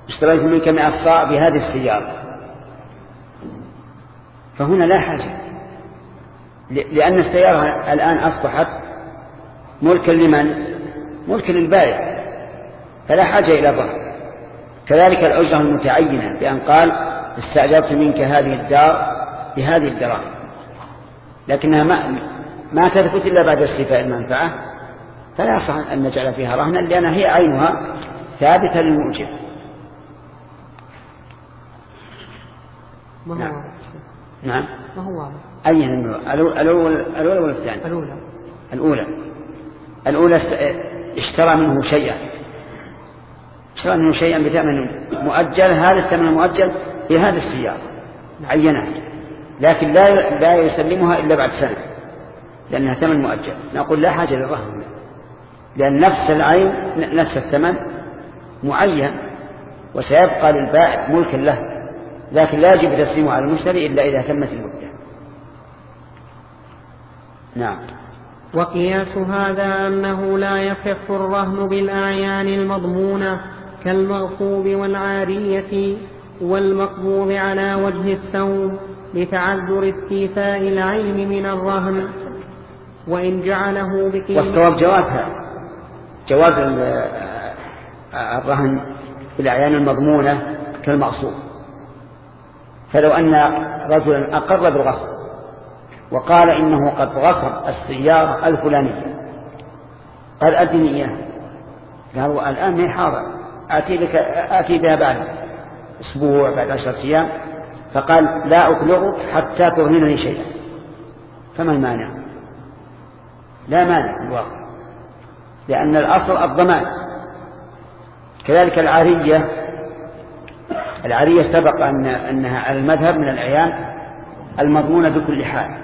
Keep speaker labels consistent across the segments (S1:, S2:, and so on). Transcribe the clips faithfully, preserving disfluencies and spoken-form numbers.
S1: اشتريت منك مئة صاع بهذه السيارة، فهنا لا حاجة، لأن السيارة الآن أصبحت ملكا لمن؟ ملكا للبائع، فلا حاجة إلى ضرر. كذلك الأجرة المتعينة بأن قال استأجرت منك هذه الدار بهذه الدراهم، لكنها ما, ما تثبت إلا بعد استيفاء المنفعة، فلا يصح أن نجعل فيها رهنا، لأنها هي عينها ثابتة للمؤجر.
S2: ما هو
S1: نعم. نعم.
S2: ما هو
S1: أي الأولى الأولى ولا الثانية؟
S2: الأولى.
S1: الأولى الأولى اشترى منه شيئا اشترى منه شيئا بثمن مؤجل، هذا الثمن المؤجل بهذه السيارة عينها، لكن لا لا يسلمها إلا بعد سنة لأنها ثمن مؤجل. نقول لا حاجة للرهن، لأن نفس العين نفس الثمن معين وسيبقى للبائع ملكا له، لكن لا يجب تسليمه على المشتري إلا إذا تمت المدة. نعم.
S2: وقياس هذا أنه لا يصح الرهن بالأعيان المضمونة كالمغصوب والعارية والمقبوض على وجه السوم لتعذر استيفاء العين من الرهن، وإن جعله بقيمة.
S1: والصواب جوازها، جواز الرهن بالأعيان المضمونة كالمغصوب. فلو أن رجلا أقر بالغصب وقال إنه قد غصب السيارة الفلانية، قال أدني إياه، قالوا الآن ما حاضر، آتي بك آتي بها بعد أسبوع بعد عشرة أيام، فقال لا أبلغك حتى ترهنني شيئا، فما المانع؟ لا مانع في الواقع، لأن الأصل الضمان. كذلك العارية، العارية سبق أن أنها على المذهب من الأعيان المضمونة بكل حال.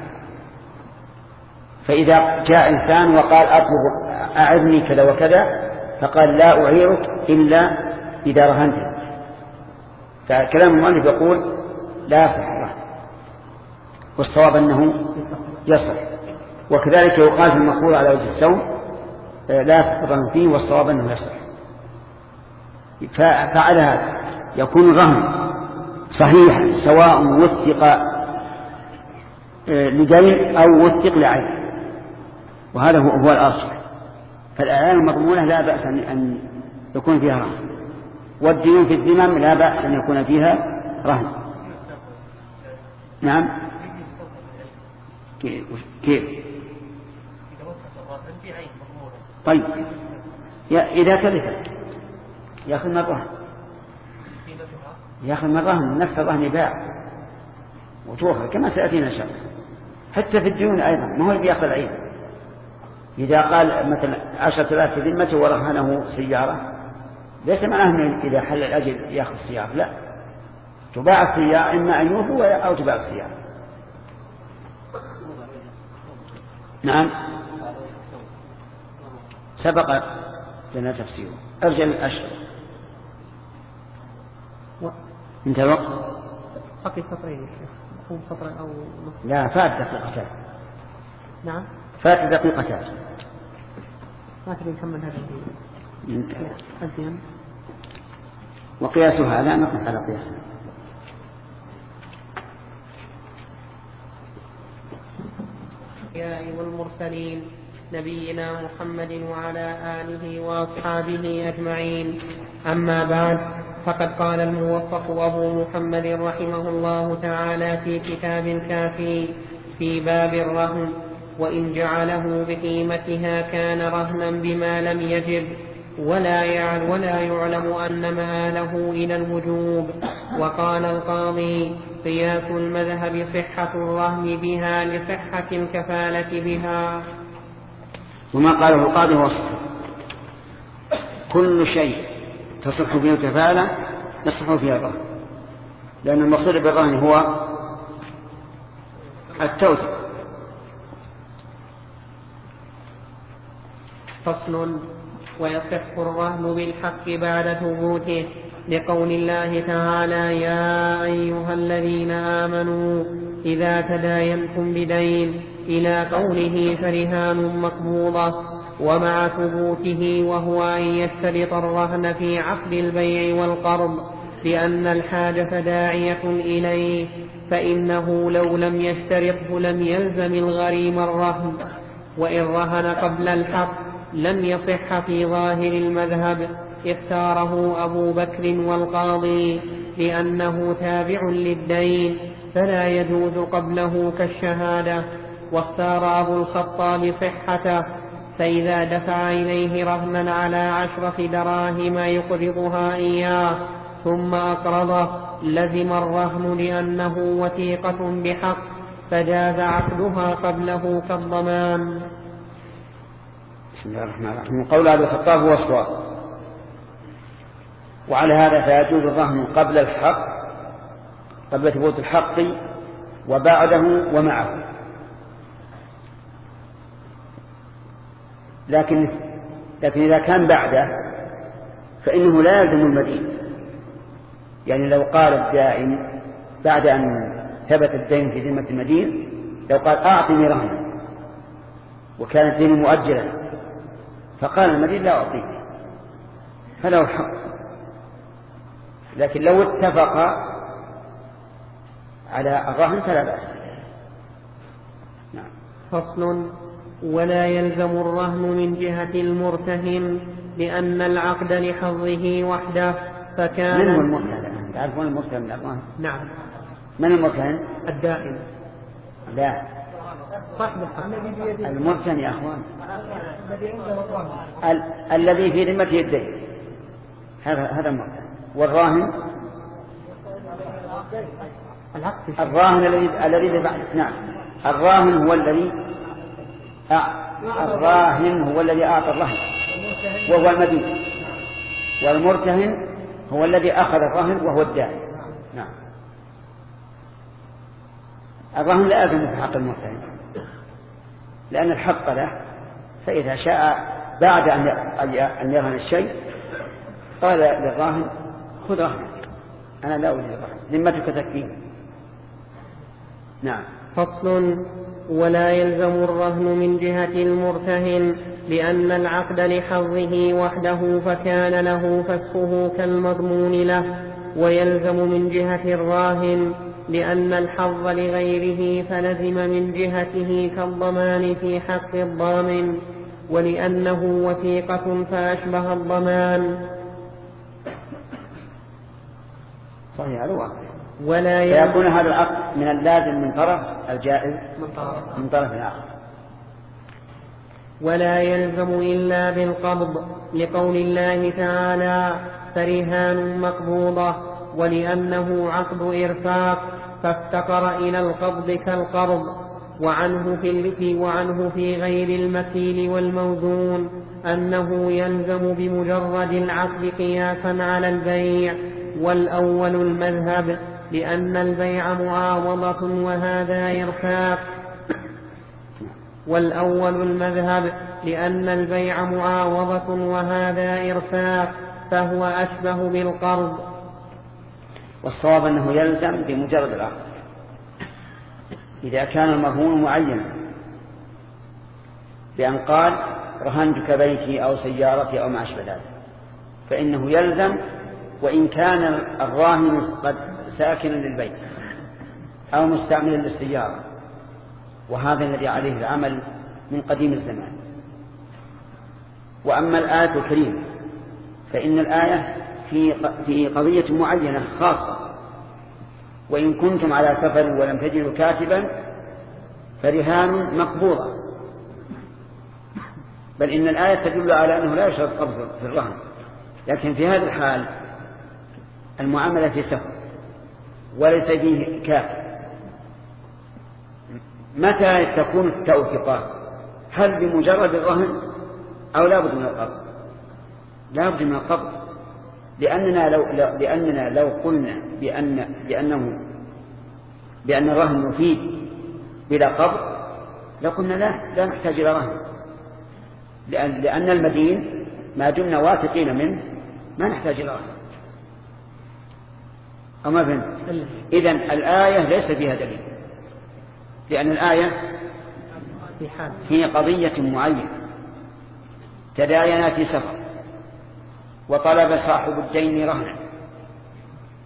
S1: فإذا جاء إنسان وقال أطلب أعذني كذا وكذا، فقال لا أعيرك إلا إذا رهنت، فكلام المؤلف يقول لا يصح الرهن، والصواب أنه يصح. وكذلك يقال في المقبول على وجه السوم لا يصح الرهن فيه، والصواب أنه يصح. فعلى هذا يكون الرهن صحيحا سواء وثق لدين أو وثق لعين، وهذا هو, هو الأرجح. فالأعيان المضمونة لا بأس أن يكون فيها رهن، والديون في الذمم لا بأس أن يكون فيها رهن. نعم. كيف كيف طيب إذا تلفت يأخذ من الرهن، يأخذ من الرهن، نفس الرهن يباع وتوخر كما سيأتينا إن شاء الله. حتى في الديون أيضا ما هو اللي بيأخذ العين. إذا قال مثلا عشرة آلاف في ذمته ورهنه سيارة، ليس معناه إذا حل الأجل يأخذ السيارة، لا، تباع السيارة، إما أن يوفوا أو تباع السيارة. نعم. سبق لنا تفسيره. أرجل الأشهر انت الوقت
S2: بقي سطرين يا شيخ، أو سطر أو نصف.
S1: لا، فات دقيقتان.
S2: نعم،
S1: فات دقيقتان.
S2: ما تبي نكمل هذا الدين.
S1: وقياسها لا نقف على قياسها.
S2: الأنبياء والمرسلين نبينا محمد وعلى آله وأصحابه أجمعين. أما بعد، فقد قال الموفق أبو محمد رحمه الله تعالى في كتاب الكافي في باب الرهن: وإن جعله بقيمتها كان رهنا بما لم يجب، ولا يعلم, ولا يعلم أن مآله إلى الوجوب. وقال القاضي: قياس المذهب صحة الرهن بها لصحة الكفالة بها.
S1: وما قاله القاضي هو صحيح، كل شيء تصح فيه الكفالة يصح فيه الرهن، لأن المقصود بالرهن هو التوثيق.
S2: فصل: ويصح الرهن بالحق بعد ثبوته، لقول الله تعالى: يا أيها الذين آمنوا إذا تداينتم بدين، إلى قوله: فرهان مقبوضة، ومع ثبوته وهو أن يشترط الرهن في عقد البيع والقرض لأن الحاجة داعية إليه، فإنه لو لم يشترطه لم يلزم الغريم الرهن، وإن رهن قبل الحق لم يصح في ظاهر المذهب، اختاره أبو بكر والقاضي لأنه تابع للدين فلا يجوز قبله كالشهادة، واختار أبو الخطاب صحته، فإذا دفع إليه رهنا على عشرة دراهم يقرضها إياه ثم أقرضه لزم الرهن لأنه وثيقة بحق، فجاز عقدها قبله كالضمان.
S1: بسم الله الرحمن الرحيم. قول أبي الخطاب هو الصواب، وعلى هذا فيجوز الرهن قبل الحق، قبل ثبوت الحق وبعده ومعه. لكن لكن إذا كان بعده فإنه لا يلزم المدين. يعني لو قال الدائن بعد أن ثبت الدين في ذمة المدين، لو قال أعطني رهنا وكان الدين مؤجلا، فقال المدين لا أعطيك، فله الحق. لكن لو اتفق على الرهن فلا بأس.
S2: نعم. فصل: ولا يلزم الرهن من جهة المرتهن لأن العقد لحظه وحده، فكان
S1: من هو المرتهن؟ تعرفون المرتهن من الرهن؟
S2: نعم.
S1: من المرتهن؟
S2: الدائن.
S1: لا،
S2: صاحب
S1: المرتهن يا أخوان ال... الذي في ذمته الدين، هذا هذا المرتهن. والراهن الراهن الذي الذي نعم الراهن هو الذي أ... الراهن هو الذي أعطى الرهن وهو المدين، والمرتهن هو الذي أخذ الرهن وهو الدائن. نعم. الرهن لا يلزم في حق المرتهن لأن الحق له، فإذا شاء بعد أن يرهن الشيء قال للراهن خذ رهنك، أنا لا أريد الرهن، ذمتك تكفيني. نعم.
S2: فصل: ولا يلزم الرهن من جهة المرتهن لأن العقد لحظه وحده، فكان له فسخه كالمضمون له، ويلزم من جهة الراهن لأن الحظ لغيره فلزم من جهته كالضمان في حق الضامن، ولأنه وثيقة فأشبه الضمان.
S1: صحيح. الواقع
S2: ولا
S1: يكون هذا العقد من اللازم من طرف الجائز من طرف الآخر.
S2: ولا يلزم إلا بالقبض لقول الله تعالى: فرهان مقبوضة، ولأنه عقد إرفاق فافتقر إلى القبض كالقرض. وعنه في, وعنه في غير المكيل والموزون أنه يلزم بمجرد العقد قياسا على البيع، والأول المذهب لأن البيع معاوضة وهذا إرفاق والأول المذهب لأن البيع معاوضة وهذا إرفاق، فهو أشبه بالقرض.
S1: والصواب أنه يلزم بمجرد العقد إذا كان المرهون معينا، بأن قال رهنتك بيتي أو سيارتي أو ما أشبه ذلك، فإنه يلزم وإن كان الراهن قد ساكنا للبيت أو مستعملا للسيارة، وهذا الذي عليه العمل من قديم الزمان. وأما الآية الكريمة فإن الآية في في قضية معينة خاصة: وإن كنتم على سفر ولم تجدوا كاتبا فرهان مقبوضة، بل إن الآية تدل على أنه لا يشرط قبض في الرهن. لكن في هذا الحال المعاملة في سفر وليس فيه كاتب، متى تكون التوثيقات؟ هل بمجرد الرهن أو لا بد من القبض؟ لا بد من القبض، لأننا لو لأننا لو قلنا بأن بأنه بأن الرهن مفيد بلا قبض لقلنا لا لا نحتاج إلى رهن، لأن لأن المدين ما دمنا واثقين منه ما نحتاج إلى رهن. أما فهمت؟ إذن الآية ليس فيها دليل، لأن الآية هي قضية معينة: تداينا في سفر وطلب صاحب الدين رهنا،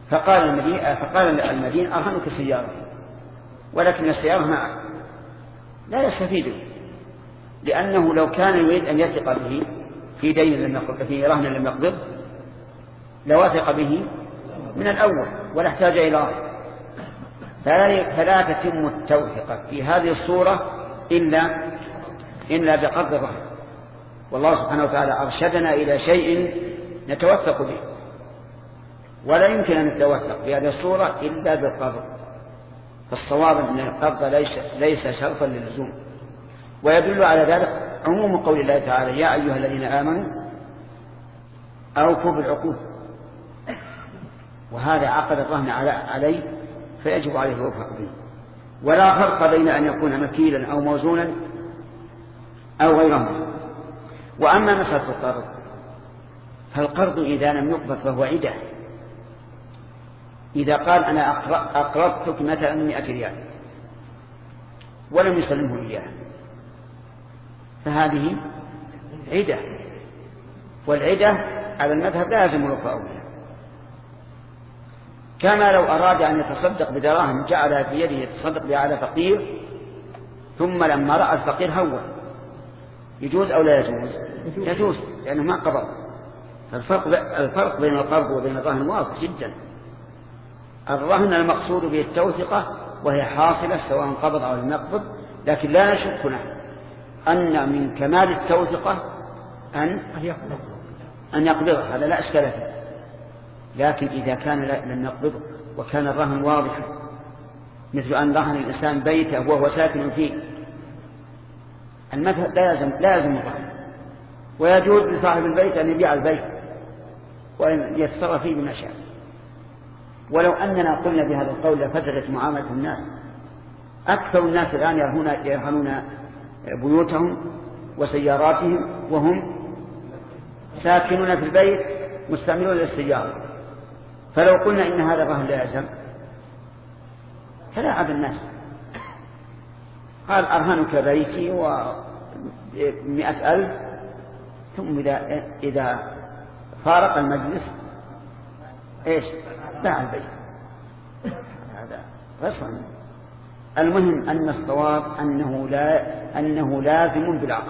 S1: فقال المدين فقال المدين أرهنك سيارة، ولكن السيارة معه لا يستفيد، لأنه لو كان يريد أن يثق به في دين لم يقبض، في رهن لم يقبض، لوثق به من الأول ولا احتاج إلى رهن. فلا تتم التوثقة في هذه الصورة إلا إلا بقبض الرهن. والله سبحانه وتعالى أرشدنا إلى شيء نتوثق به، ولا يمكن أن نتوثق في هذه الصورة إلا بالقبض. فالصواب أن القبض ليس, ليس شرطا للزوم. ويدل على ذلك عموم قول الله تعالى: يا أيها الذين آمنوا أوفوا بالعقود. وهذا عقد الرهن عليه فيجب عليه الوفاء به، ولا فرق بين أن يكون مكيلا أو موزونا أو غيره. وأما مسألة القرض، فالقرض إذا لم يقبض فهو عدة. إذا قال أنا أقرضتك مثلا مئة ريال ولم يسلمه إياه فهذه عدة، والعدة على المذهب لا يلزم الوفاء بها. كما لو أراد أن يتصدق بدراهم جعلها في يده يتصدق بها على فقير، ثم لما رأى الفقير هون، يجوز أو لا يجوز؟ يجوز، لأنه ما قبض. الفرق, الفرق بين القرض وبين الرهن واضح جدا. الرهن المقصود به التوثقة، وهي حاصلة سواء قبض أو لم يقبض، لكن لا نشك نحن أن من كمال التوثقة أن أن يقبضه، هذا لا إشكال فيه. لكن إذا كان لم يقبضه وكان الرهن واضحا، مثل أن رهن الإنسان بيته وهو ساكن فيه، المذهب لا يلزم لا يلزم الرهن، ويجوز لصاحب البيت أن يبيع البيت وأن يتصرف فيه بما شاء. ولو أننا قلنا بهذا القول لفسدت معاملة الناس. أكثر الناس الآن يرهنون يرهنون بيوتهم وسياراتهم وهم ساكنون في البيت مستعملون للسيارة. فلو قلنا إن هذا الرهن لا يلزم فلا عاد الناس. قال أرهنك بيتي ومئة ألف، ثم إذا, إذا فارق المجلس إيش باع البيت، هذا غصب. المهم أن الصواب أنه, لا أنه لازم بالعقد.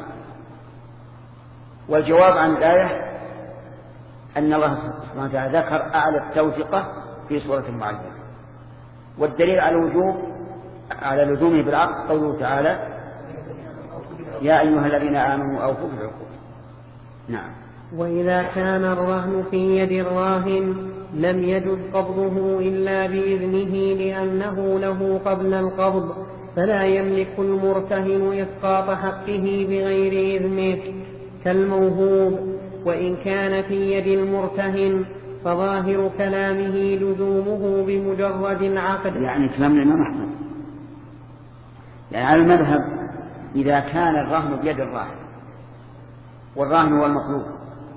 S1: والجواب عن الآية أن الله سبحانه وتعالى ذكر أعلى التوثقة في سورة معينة، والدليل على وجوب على لزومه بالعقد قوله تعالى: يا أيها الذين آمنوا أوفوا بالعقود. نعم.
S2: وإذا كان الرهن في يد الراهن لم يجد قبضه إلا بإذنه لأنه له قبل القبض، فلا يملك المرتهن إسقاط حقه بغير إذنه كالموهوب. وإن كان في يد المرتهن فظاهر كلامه لزومه بمجرد العقد.
S1: يعني كلام الإمام أحمد، يعني على المذهب إذا كان الرهن بيد الراهن، والراهن هو المطلوب،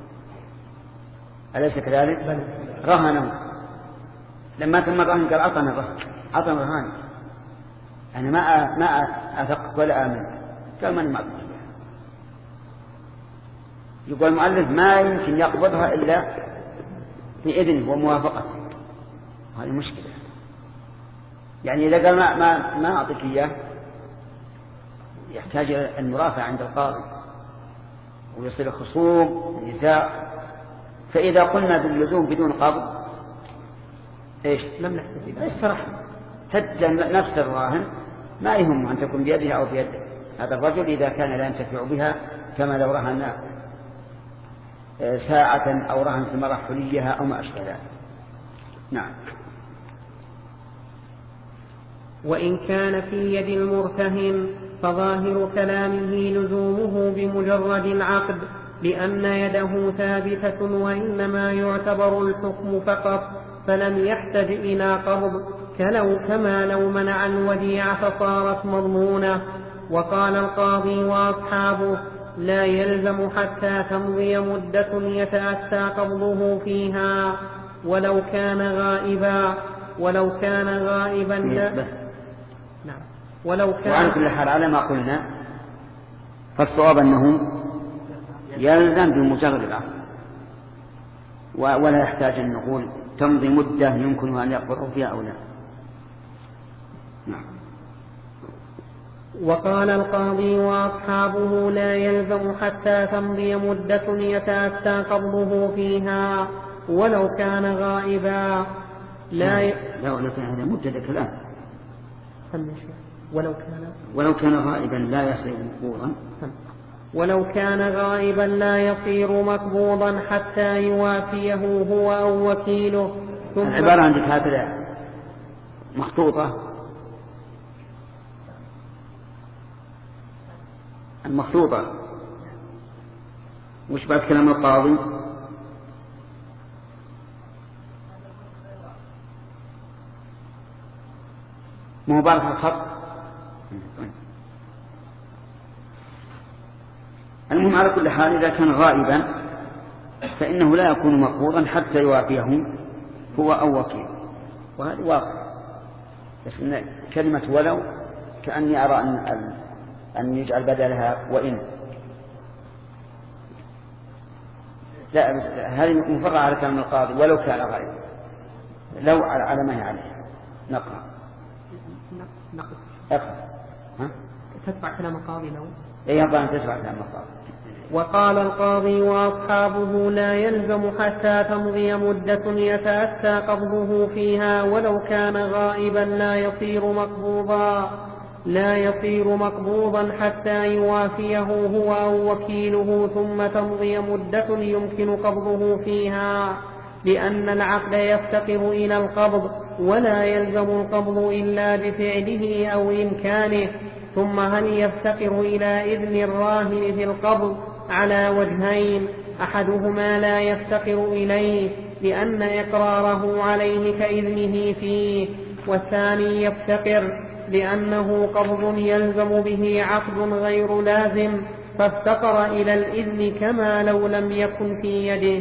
S1: أليس كذلك؟ رهنه، لما تم الرهن قال أعطنا الرهن، أعطنا الرهان، أنا ما ما أثق ولا آمن، قال من ما أقبل. يقول المؤلف ما يمكن يقبضها إلا بإذنه وموافقته، هذه مشكلة. يعني إذا قال ما ما ما أعطيك إياه يحتاج إلى المرافعة عند القاضي ويصير خصوم نزاع. فإذا قلنا باللزوم بدون قبض إيش لم نحتفي استرح حتى نفس الراهن ما يهم أن تكون بيده أو بيد هذا الرجل إذا كان لا ينتفع بها، كما لو رهن ساعة أو رهن ثمرة حليها أو ما أشبه ذلك. نعم.
S2: وإن كان في يد المرتهن فظاهر كلامه لزومه بمجرد العقد، لأن يده ثابتة وإنما يعتبر الحكم فقط، فلم يحتج إلى قبض، كلو كما لو منع الوديعة فصارت مضمونة. وقال القاضي وأصحابه: لا يلزم حتى تمضي مدة يتأتى قبضه فيها ولو كان غائبا ولو كان غائبا لا. نعم. ولو كان.
S1: وعلى كل حال على ما قلنا فالصواب أنه يلزم بمجرد العقد، ولا يحتاج أن نقول تمضي مدة يمكنها أن يقبضه فيها أو لا. نعم.
S2: وقال القاضي وأصحابه لا يلزم حتى تمضي مدة يتأتى قبضه فيها ولو كان غائبا. لا ي...
S1: لا ولو كان هذا مدة كلام.
S2: ولو كان
S1: ولو كان غائبا لا يصير مقبوضا.
S2: ولو كان غائبا لا يصير مقبوضا حتى يوافيه هو أو وكيله.
S1: ثم العبارة عندك هكذا مخطوطة. المخطوطة وش بعد كلام القاضي؟ مبارك الخط. المهم على كل حال إذا كان غائبا فإنه لا يكون مقبوضا حتى يوافيه هو أو وكيله، وهذا واقع. بس إن كلمة ولو كأني أرى أن أن يجعل بدلها وإن. لا هذه مفرغة على كلام القاضي ولو كان غائبا، لو على ما هي عليه. نقرأ اقرأ. ها؟
S2: تتبع كلام القاضي لو
S1: اي ينبغي ان تتبع كلام القاضي.
S2: وقال القاضي وأصحابه لا يلزم حتى تمضي مدة يتأتى قبضه فيها ولو كان غائبا لا يصير مقبوضا لا يصير مقبوضا حتى يوافيه هو أو وكيله ثم تمضي مدة يمكن قبضه فيها، لأن العقد يفتقر إلى القبض ولا يلزم القبض إلا بفعله أو إمكانه. ثم هل يفتقر إلى إذن الراهن في القبض على وجهين: أحدهما لا يفتقر إليه لأن إقراره عليه كإذنه فيه، والثاني يفتقر لأنه قبض يلزم به عقد غير لازم فافتقر إلى الإذن كما لو لم يكن في يده.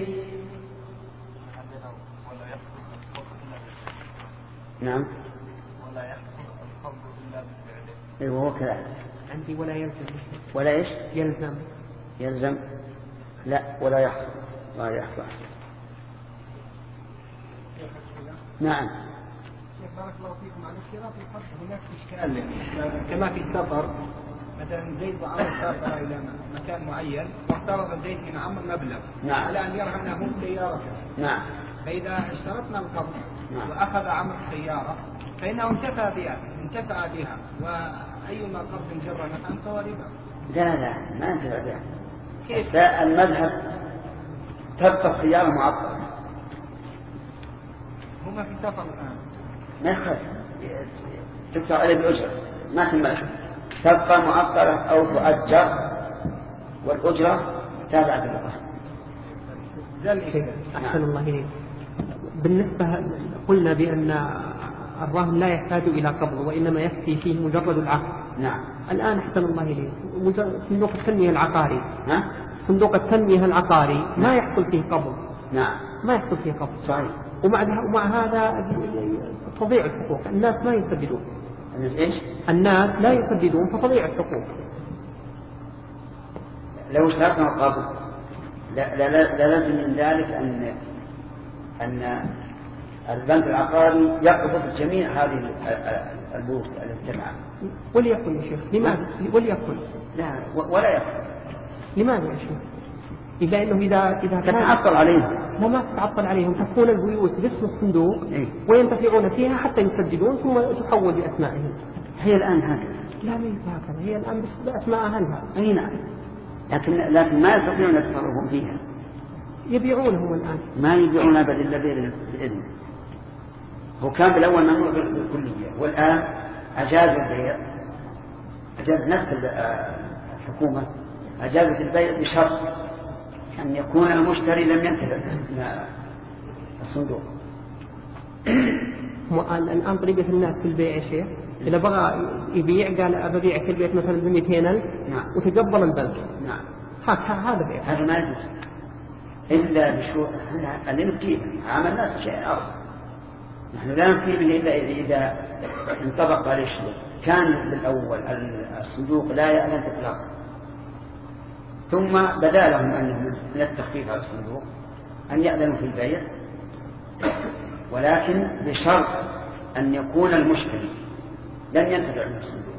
S1: نعم.
S3: ولا يحصل القبض إلا بفعله.
S1: ايوه هو كذا
S2: عندي ولا يلزم.
S1: ولا ايش؟
S2: يلزم.
S1: يلزم لا ولا يحصل. لا يحصل. نعم.
S3: بارك الله فيكم. على اشتراط القبض هناك اشكال كما في السفر، مثلا زيد وعمر سافر الى مكان معين وافترض زيد من عمر مبلغ
S1: نعم.
S3: على ان يرهنه سيارته.
S1: نعم.
S3: فاذا اشترطنا القبض
S1: نعم.
S3: واخذ عمر السياره فانه انتفع بها انتفع بها وايما قبض جر نفعا فهو ربا.
S1: لا لا ما انتفع بها. كيف؟ المذهب تبقى السياره معطله.
S3: هما في سفر الان
S1: ما يخالف تكتب عليه بالأجرة ما تنملح، تبقى معطلة أو تؤجر والأجرة تابعة للرهن.
S2: أحسن الله إليك. بالنسبة قلنا بأن الرهن لا يحتاج إلى قبض وإنما يكفي فيه مجرد العقد.
S1: نعم.
S2: الآن أحسن الله إليك صندوق التنمية العقاري
S1: ها؟
S2: صندوق التنمية العقاري ما يحصل فيه قبض.
S1: نعم.
S2: ما يحصل فيه قبض.
S1: صحيح.
S2: ومع ومع هذا تضيع الحقوق. الناس ما يسددون.
S1: إيش؟
S2: الناس لا يسددون فتضيع الحقوق.
S1: لو اشترطنا القبض لا لا لا لازم من ذلك أن أن البنك العقاري يقبض جميع هذه البنوك التي.
S2: وليكن يا شيخ. لماذا؟ وليكن.
S1: لا ولا يكن.
S2: لماذا يا شيخ؟ إلا أنه إذا إذا
S1: تتعطل عليهم.
S2: لا ما تتعطل عليهم، تكون البيوت باسم الصندوق
S1: إيه؟
S2: وينتفعون فيها حتى يسددون ثم تحول بأسمائهم.
S1: هي الآن هكذا.
S2: لا ما هكذا، هي الآن بأسماء أهلها.
S1: أي نعم. لكن لكن ما يستطيعون يتصرفون فيها.
S2: يبيعونهم الآن.
S1: ما يبيعون أبدا إلا بإذن. هو كان بالأول ممنوع بالكلية والآن أجاز البيع. أجاز نفس الحكومة أجازت البيع بشرط أن يكون المشتري لم ينتفع الصندوق.
S2: الآن طريقة الناس في البيع يا شيخ إذا بغى يبيع قال أبيع كل بيت مثلا ب مئتين ألف وتقبل البنك.
S1: نعم.
S2: هذا بيع.
S1: هذا ما يجوز إلا بشروط اللي نبكيه عملنا شيء آخر. نحن لا نبكي به إلا إذا انطبق عليه الشروط. كان بالأول الصندوق لا يعلن إطلاقا ثم بدا لهم أنهم من التخفيف على الصندوق أن يأذنوا في البيع ولكن بشرط أن يكون المشتري لن ينتفع من الصندوق.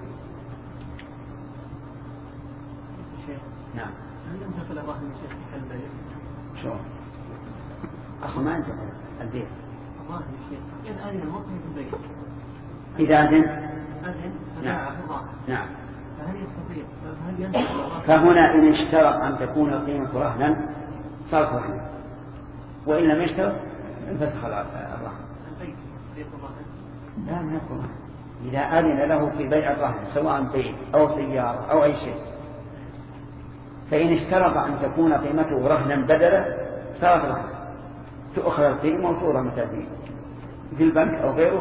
S1: نعم.
S3: هل ينتقل الرهن من شيخ في البيع؟
S1: شو؟ أخو ما ينتقل البيع.
S3: الرهن يا شيخ إذا أذن المطلق في البيع.
S1: إذا أذن؟
S3: أذن
S1: نعم.
S3: الرهن.
S1: نعم.
S3: فهل يستطيع؟ هل ينتقل الرهن؟
S1: فهنا إن اشترط أن تكون القيمة رهنا صارت رهنا، وإن لم يشترط انفسخ الرهن.
S3: البيع بيع الرهن؟
S1: لا من يكون إذا أذن له في بيع الرهن سواء بيت أو سيارة أو أي شيء، فإن اشترط أن تكون قيمته رهنا بدلا صارت رهنا، تؤخذ القيمة وتورى مثلا في البنك أو غيره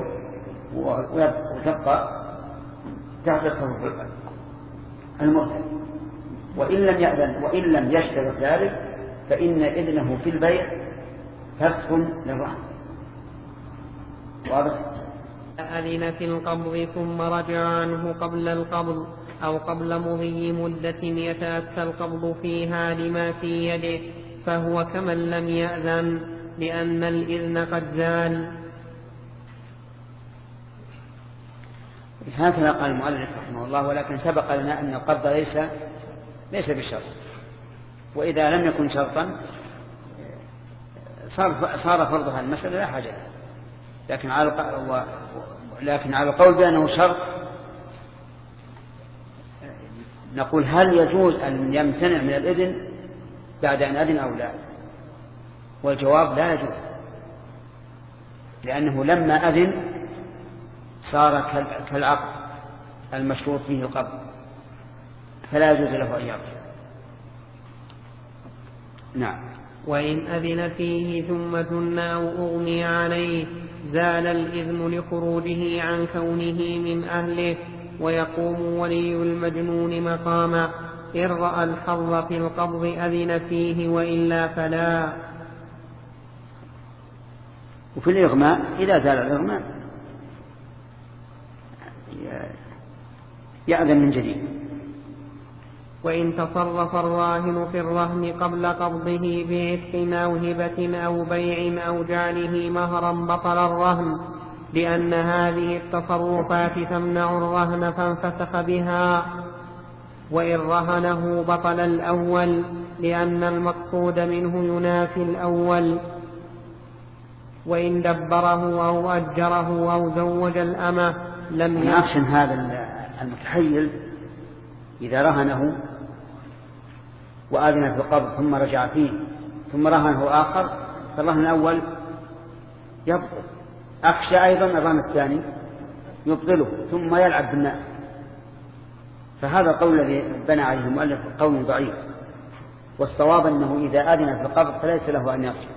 S1: وتبقى تحت التصرف المرتد. وإن لم يأذن وإن لم يشترط ذلك فإن إذنه في البيع فسخ للرهن. واضح؟
S2: أذن في القبض ثم رجع عنه قبل القبض أو قبل مضي مدة يتأتى القبض فيها لما في يده فهو كمن لم يأذن لأن الإذن قد زال.
S1: هكذا قال المؤلف رحمه الله، ولكن سبق لنا أن القبض ليس ليس بشرط، وإذا لم يكن شرطا صار صار فرضها المسألة لا حاجة، لكن على لكن على القول بأنه شرط نقول هل يجوز أن يمتنع من الإذن بعد أن أذن أو لا؟ والجواب لا يجوز، لأنه لما أذن صار كالعقد المشروط فيه القبض، فلا يجوز له أن يرجع. نعم.
S2: وإن أذن فيه ثم جن أو أغمي عليه زال الإذن لخروجه عن كونه من أهله، ويقوم ولي المجنون مقامه إن رأى الحظ في القبض أذن فيه وإلا فلا.
S1: وفي الإغماء إذا زال الإغماء يأذن من جديد.
S2: وإن تصرف الراهن في الرهن قبل قبضه بعتق أو هبة أو بيع أو جعله مهرا بطل الرهن، لأن هذه التصرفات تمنع الرهن فانفسخ بها. وإن رهنه بطل الأول لأن المقصود منه ينافي الأول. وإن دبره أو أجره أو زوج الأمة لم
S1: يأخشن هذا المتحيل إذا رهنه وآذن في القبض ثم رجع فيه ثم رهنه آخر فالرهن الأول يبطل. أخشى أيضا الرهن الثاني يبطله ثم يلعب بالناس. فهذا القول الذي بنى عليه المؤلف قول ضعيف، والصواب أنه إذا آذن في القبض فليس له أن يرجع.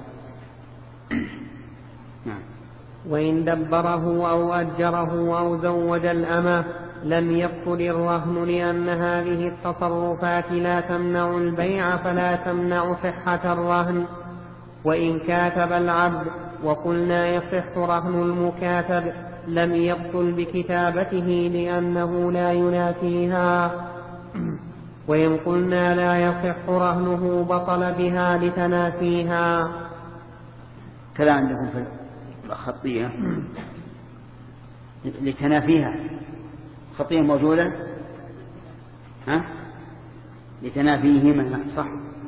S1: نعم.
S2: وإن دبره أو أجره أو زوج الأمة لم يبطل الرهن، لأن هذه التصرفات لا تمنع البيع فلا تمنع صحة الرهن. وإن كاتب العبد وقلنا يصح رهن المكاتب لم يبطل بكتابته لأنه لا ينافيها. وإن قلنا لا يصح رهنه بطل بها لتنافيها.
S1: كلا عندكم في الخطية لتنافيها، خطية موجودة ها لتنافيهما صح.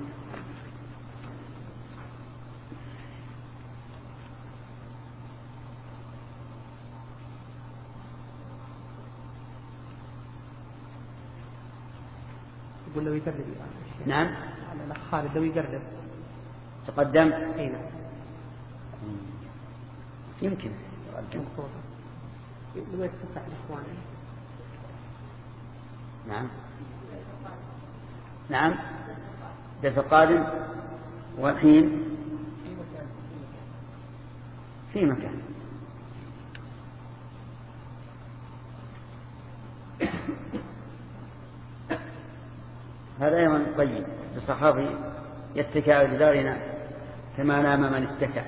S2: يقول لو يقرب.
S1: نعم.
S2: الأخ خالد لو يقرب
S1: تقدم.
S2: أي نعم.
S1: يمكن
S2: لو يتفتح الإخوان.
S1: نعم نعم درس القادم والحين في مكان. هذا أيضا طيب بالصحابي يتكى على جدارنا كما نام من اتكى.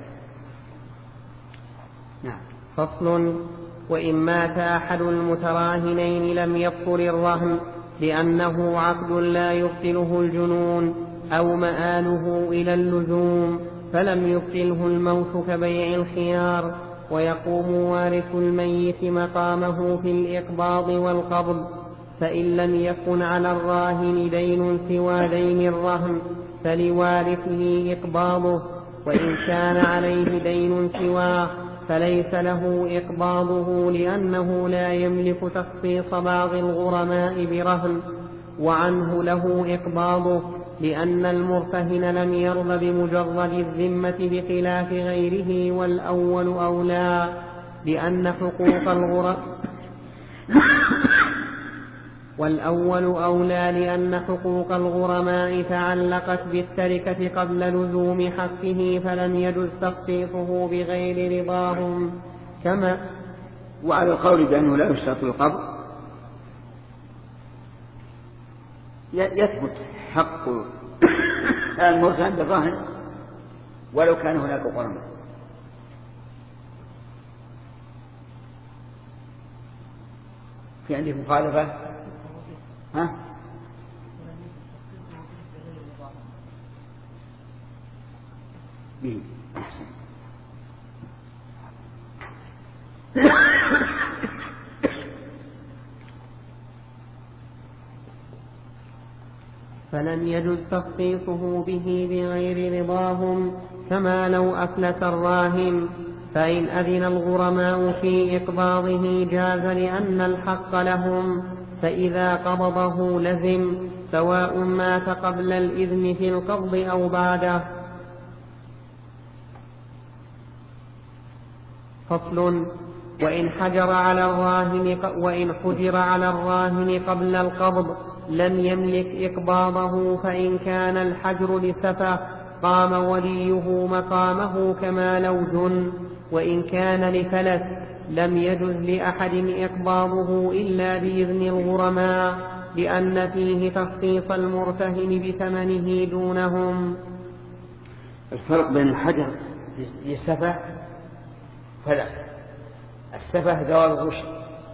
S1: نعم.
S2: فصل. وإن مات أحد المتراهنين لم يبطل الرهن لأنه عقد لا يبطله الجنون أو مآله إلى اللزوم، فلم يبطله الموت كبيع الخيار، ويقوم وارث الميت مقامه في الإقباض والقبض. فإن لم يكن على الراهن دين سوى دين الرهن فلوارثه إقباضه، وإن كان عليه دين سواه فليس له إقباضه، لأنه لا يملك تخصيص بعض الغرماء برهن، وعنه له إقباضه، لأن المرتهن لم يرض بمجرد الذمة بخلاف غيره. والأول أولى لأن حقوق الغرماء والأول أولى لأن حقوق الغرماء تعلقت بالتركة قبل لزوم حقه، فلم يجز تخصيصه بغير رضاهم. كما
S1: وعلى القول بأنه لا يشترط القبض يثبت حق المرتهن بالرهن ولو كان هناك غرماء. في عندي مخالفة؟ ها؟ به أحسن.
S2: فلم يجز تخصيصه به بغير رضاهم، كما لو أفلس الراهن، فإن أذن الغرماء في إقباضه جاز لأن الحق لهم، فإذا قبضه لزم، سواء مات قبل الإذن في القبض أو بعده. فصل: وإن حجر على الراهن وإن حجر على الراهن قبل القبض لم يملك إقباضه، فإن كان الحجر لسفه قام وليه مقامه كما لو جن، وإن كان لفلس لم يجز لأحد إقباضه إلا بإذن الغرماء، لأن فيه تخصيص المرتهن بثمنه دونهم.
S1: الفرق بين الحجر للسفه فلس. السفه زوال الرشد،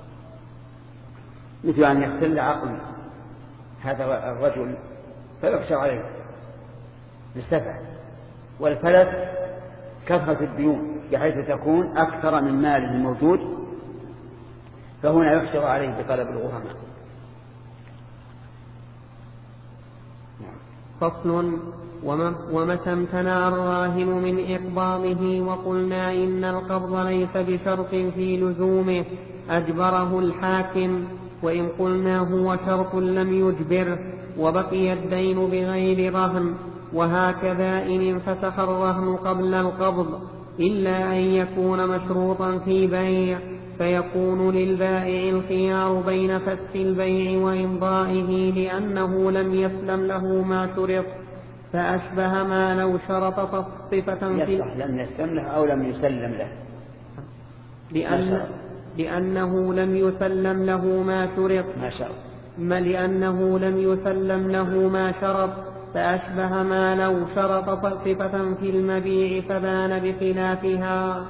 S1: مثل أن يختل عقل هذا الرجل فيحجر عليه للسفه. والفلس كثرة الديون بحيث تكون أكثر من ماله الموجود، فهنا يحجر عليه بطلب الغرماء.
S2: فصل: ومتى امتنع الراهن من إقباضه وقلنا إن القبض ليس بشرط في لزومه أجبره الحاكم، وإن قلنا هو شرط لم يجبره وبقي الدين بغير رهن. وهكذا إن انفسخ الرهن قبل القبض إلا أن يكون مشروطا في بيع، فيكون للبائع الخيار بين فسخ البيع وإمضائه، لأنه لم يسلم له ما شرط، فأشبه ما لو شرط صفة في
S1: لم يسلم له أو لم يسلم له،
S2: لأن لأنه لم يسلم له ما شرط
S1: ما شرط
S2: ما لأنه لم يسلم له ما شرط فأشبه ما لو شرط صفة في المبيع فبان بخلافها.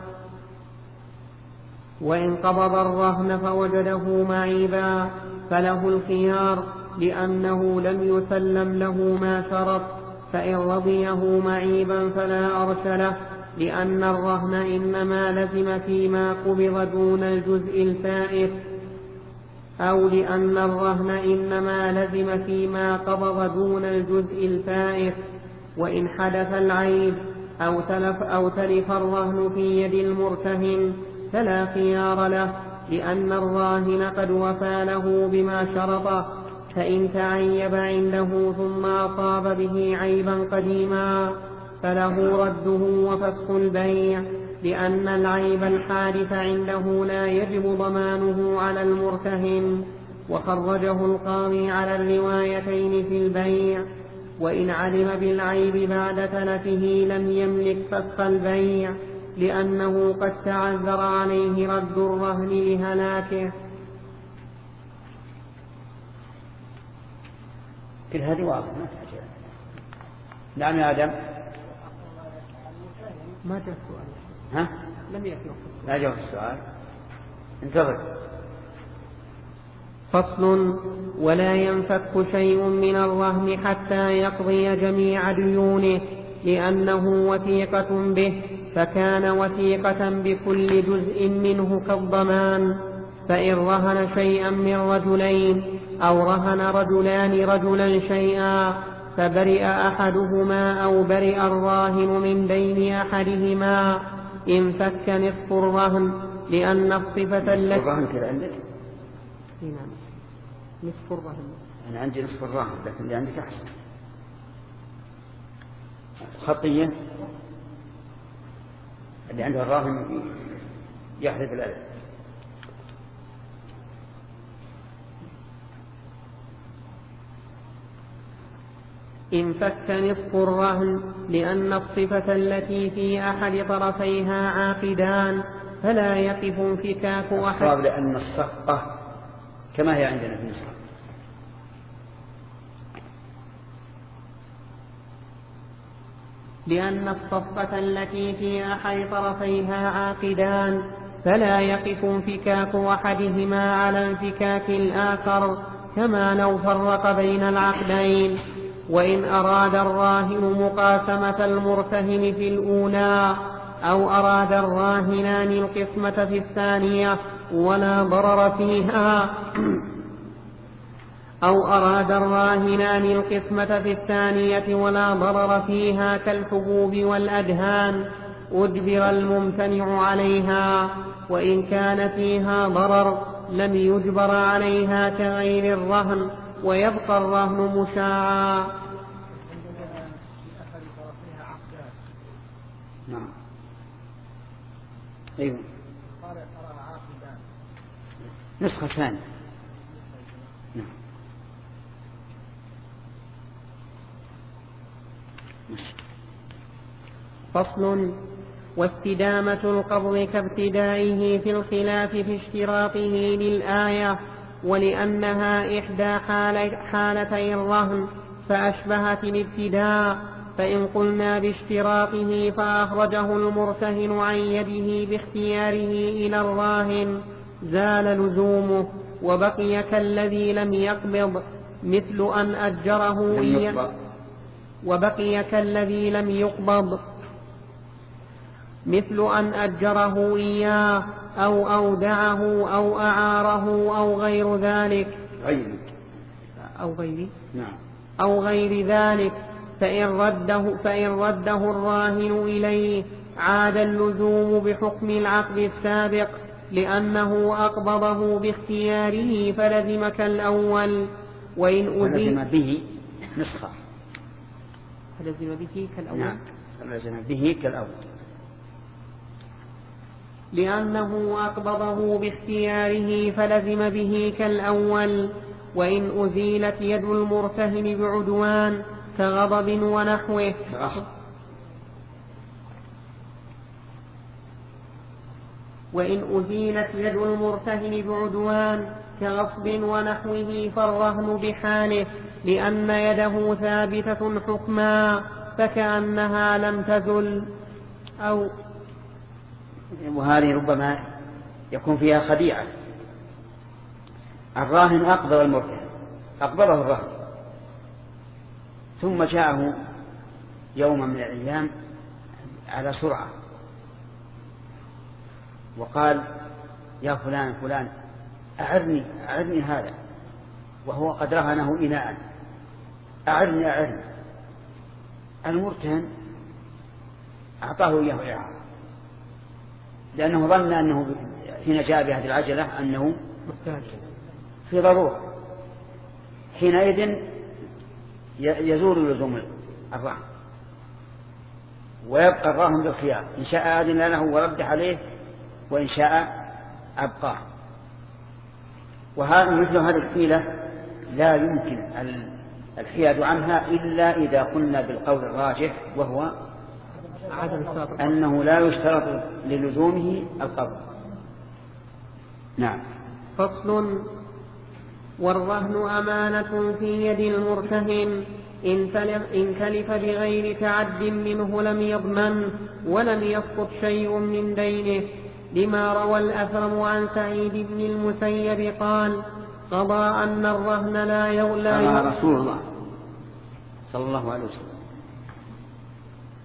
S2: وإن قبض الرهن فوجده معيبا فله الخيار، لأنه لم يسلم له ما شرط، فإن رضيه معيبا فلا أرش له، لأن الرهن إنما لزم فيما قبض دون الجزء الفائت، أو لأن الرهن إنما لزم فيما قبض دون الجزء الفائت. وإن حدث العيب أو تلف, أو تلف الرهن في يد المرتهن فلا خيار له، لأن الراهن قد وفى له بما شرطه، فإن تعيب عنده ثم أصاب به عيبا قديما فله رده وفسخ البيع، لأن العيب الحادث عنده لا يجب ضمانه على المرتهن. وخرجه القاضي على الروايتين في البيع. وإن علم بالعيب بعد تلفه لم يملك فسخ البيع، لأنه قد تعذر عليه رد الرهن لهلاكه.
S1: كل هذه واضح ما تحتاج. نعم يا آدم.
S2: ما جاء السؤال.
S1: ها؟
S2: لم يأتي.
S1: لا جاء السؤال. انتظر.
S2: فصل: ولا ينفك شيء من الرهن حتى يقضي جميع ديونه، لأنه وثيقة به، فكان وثيقة بكل جزء منه كالضمان. فإن رهن شيئا من رجلين أو رهن رجلان رجلا شيئا فبرئ أحدهما أو برئ الراهن من دين أحدهما انفك نصف الرهن، لأن الصفة التي
S1: الرهن كذا عندك؟
S2: نعم نصف الرهن.
S1: أنا عندي نصف الرهن لكن اللي عندك أحسن. خطية اللي عنده الراهن يحذف الألف.
S2: انفك نصف الرهن، لأن الصفة التي في أحد طرفيها عاقدان فلا يقف انفكاك أحد.
S1: الصواب لأن الصفقة كما هي عندنا في النسخة.
S2: لأن الصفقة التي في أحد طرفيها عاقدان فلا يقف انفكاك أحدهما على انفكاك الآخر، كما لو فرق بين العقدين. وإن أراد الراهن مقاسمة المرتهن في الأولى أو أراد الراهنان القسمة في الثانية ولا ضرر فيها أو أراد الراهنان القسمة في الثانية ولا ضرر فيها كالحبوب والأدهان أجبر الممتنع عليها، وإن كان فيها ضرر لم يجبر عليها كغير الرهن ويبقى الرهن مشاعا.
S1: نعم. أيوه. نسخة ثانية. نعم.
S2: فصل. واستدامة القبض كابتدائه في الخلاف في اشتراطه للآية، ولأنها إحدى حالتي الرهن فأشبهت الابتداء. فإن قلنا باشتراطه فأخرجه المرتهن عن يده باختياره إلى الراهن زال لزومه، وبقي كالذي لم يقبض مثل أن أجره إياه وبقي كالذي لم يقبض مثل أن أجره إياه أو أودعه أو أعاره أو غير ذلك أو غير
S1: نعم
S2: أو غير ذلك فإن رده, فإن رده الراهن إليه عاد اللزوم بحكم العقد السابق، لأنه أقبضه باختياره فلزم كالأول. وإن
S1: فلزم به نسخة
S2: فلزم به كالأول.
S1: نعم فلزم به كالأول
S2: لأنه أقبضه باختياره فلزم به كالأول. وإن أزيلت يد المرتهن بعدوان كغضب ونحوه وإن أزيلت يد المرتهن بعدوان كغصب ونحوه فالرهن بحاله، لأن يده ثابتة حكما فكأنها لم تزل. أو
S1: وهذه ربما يكون فيها خديعة. الراهن أقبض المرتهن أقبضه الراهن، ثم جاءه يوما من الأيام على سرعة وقال يا فلان فلان أعرني أعرني هذا، وهو قد رهنه إناء، أعرني أعرني. المرتهن أعطاه إياه إعارة، لأنه ظن أنه حين جاء بهذه العجلة أنه محتاج في ضرورة، حينئذ يزول لزوم الرهن ويبقى الراهن بالخيار، إن شاء أذن له ورد عليه وإن شاء أبقاه. وهذا مثل هذه الحيلة لا يمكن الحياد عنها إلا إذا قلنا بالقول الراجح، وهو أنه لا يشترط للزومه القبض. نعم.
S2: فصل. والرهن أمانة في يد المرتهن، إن تلف بغير تعد منه لم يضمن ولم يسقط شيء من دينه، لما روى الأثرم عن سعيد بن المسيب قال قضى أن الرهن لا يولى
S1: قال رسول الله صلى الله عليه وسلم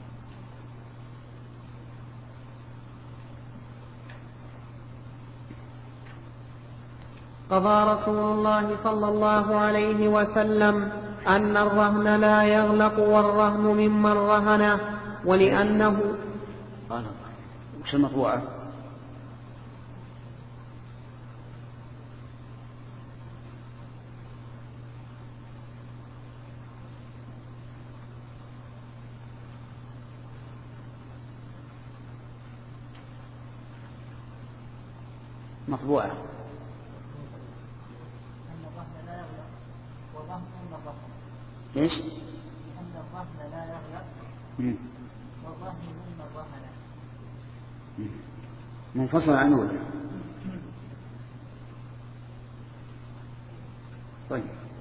S2: قضى رسول الله صلى الله عليه وسلم أن الرهن لا يغلق والرهن ممن رهنه ولأنه
S1: وش المطبوعة؟ مطبوعة ايش؟
S4: أن الرهن لا يغلق والرهن ممن رهنه
S1: منفصل عن أولى. طيب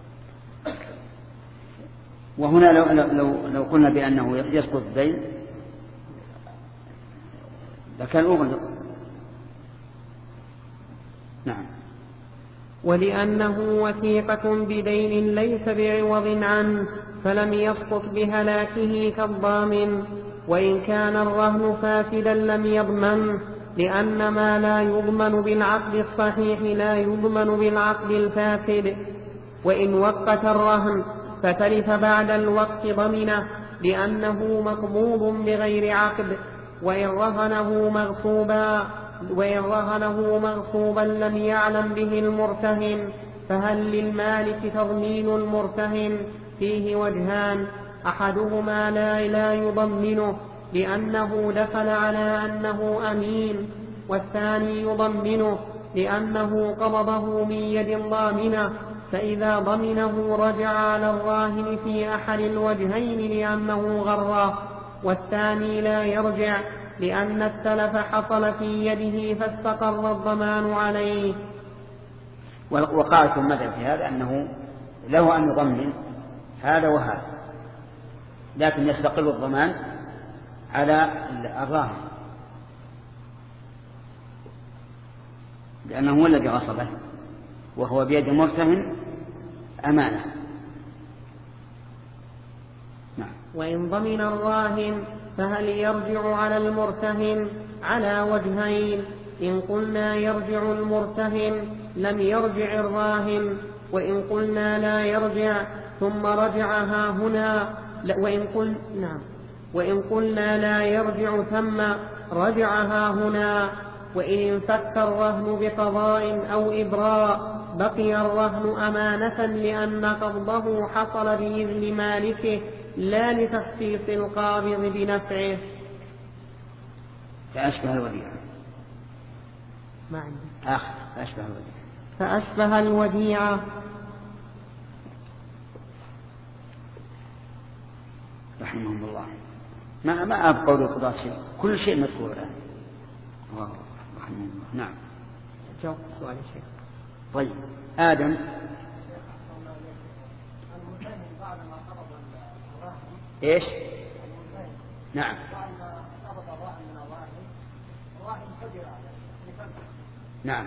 S1: وهنا لو لو لو قلنا بأنه يسقط الدين لكان أغلق. نعم.
S2: ولأنه وثيقة بدين ليس بعوض عنه فلم يسقط بهلاكه كالضامن، وإن كان الرهن فاسدا لم يضمنه، لأن ما لا يضمن بالعقد الصحيح لا يضمن بالعقد الفاسد. وإن وقت الرهن فتلف بعد الوقت ضمنه لأنه مقبوض بغير عقد، وإن رهنه مغصوبا وإن رهنه مغصوبا لم يعلم به المرتهن فهل للمالك تضمين المرتهن؟ فيه وجهان، أحدهما لا لا يضمنه لأنه دخل على أنه أمين، والثاني يضمنه لأنه قبضه من يد ضامنة، فإذا ضمنه رجع على الراهن في أحد الوجهين لأنه غره، والثاني لا يرجع لأن التلف حصل في يده فاستقر الضمان عليه.
S1: وقالت المذهب في هذا أنه له أن يضمن هذا وهذا، لكن يستقر الضمان على الراهن لأنه هو الذي غصبه وهو بيد مرتهن أمانة. نعم.
S2: وإن ضمن الراهن فهل يرجع على المرتهن؟ على وجهين، إن قلنا يرجع المرتهن لم يرجع الراهن، وإن قلنا لا يرجع ثم رجعها هنا وإن, قل... نعم. وإن قلنا لا يرجع ثم رجعها هنا. وإن انفك الرهن بقضاء أو إبراء بقي الرهن أمانة لأن قبضه حصل بإذن مالكه لا لتخصيص القابض بنفعه.
S1: فأشبه الوديعة
S2: معنى
S1: آخر فأشبه الوديعة
S2: فأشبه الوديعة.
S1: رحمهم الله. ما ما أبقوا للقضاء شيء، كل شيء مذكور الآن. رحمهم الله. نعم.
S2: جاوب سؤال شيء.
S1: طيب آدم. إيش؟ نعم. نعم.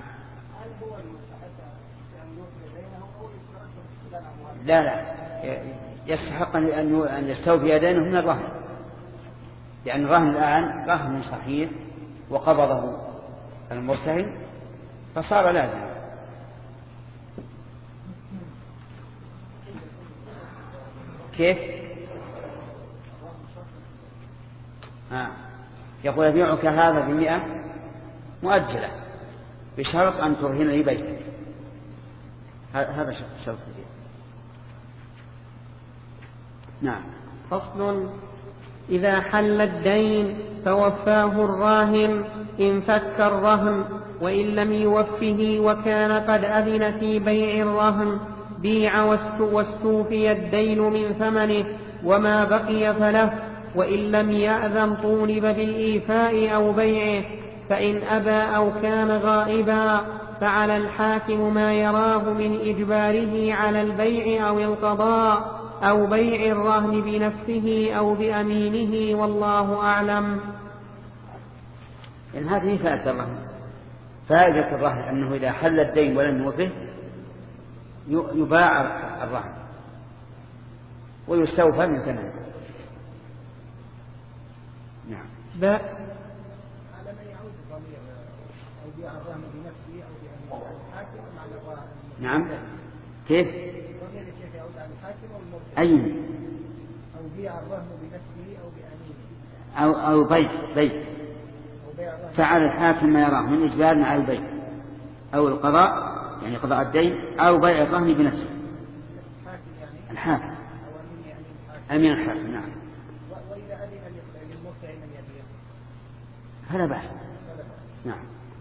S1: لا لا يستحق أن يستوفي دينه من الرهن، لأن الرهن الآن رهن صحيح وقبضه المرتهن فصار لازم. كيف؟ آه. يقول أبيعك هذا بمئة مؤجلة بشرط أن ترهن لي بيتك. هذا شرط. نعم.
S2: فصل. إذا حل الدين فوفاه الراهن انفك الرهن، وإن لم يوفه وكان قد أذن في بيع الرهن بيع واستوفي الدين من ثمنه وما بقي فله، وإن لم يأذن طولب بالإيفاء أو بيعه، فإن أبى أو كان غائبا فعلى الحاكم ما يراه من إجباره على البيع أو القضاء أو بيع الرهن بنفسه أو بأمينه، والله أعلم.
S1: إن هذه فائدة الرهن. فائدة الرهن أنه إذا حل الدين ولم يوفه يباع الرهن ويستوفى من ثمنه. نعم.
S3: على من يعود الضمير أو بيع الرهن بنفسه أو بأمينه الحاكم مع الرهن.
S1: نعم كيف؟
S3: ضمير الشيخ يعود على الحاكم أو المرتهن.
S1: أي
S3: أو بيع الرهن بنفسه أو بأمينه.
S1: أو أو بيع بيع فعل الحاكم ما يراه من إجبار مع البيع أو القضاء يعني قضاء الدين أو بيع الرهن بنفسه. الحاكم أمين الحاكم. نعم.
S3: وإذا أذن للمرتهن أن يبيع
S1: فلا بأس. نعم.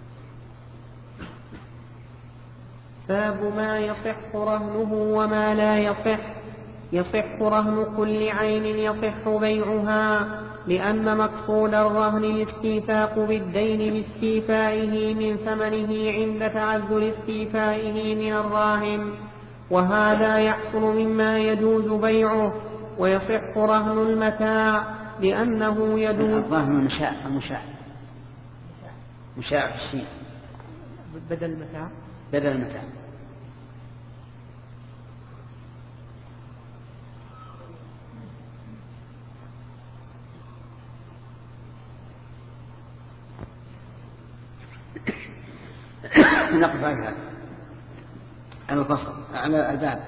S2: باب ما يصح رهنه وما لا يصح. يصح رهن كل عين يصح بيعها لأن مقصود الرهن الاستيثاق بالدين باستيفائه من ثمنه عند تعذر استيفائه من الراهن، وهذا يحصل مما يجوز بيعه. ويصح رهن المتاع لأنه يجوز
S1: رهن المشاع المشاع مشاع في الشيء
S2: بدل المتاع
S1: بدل المتاع. نقف على هذا على الفصل على الباب.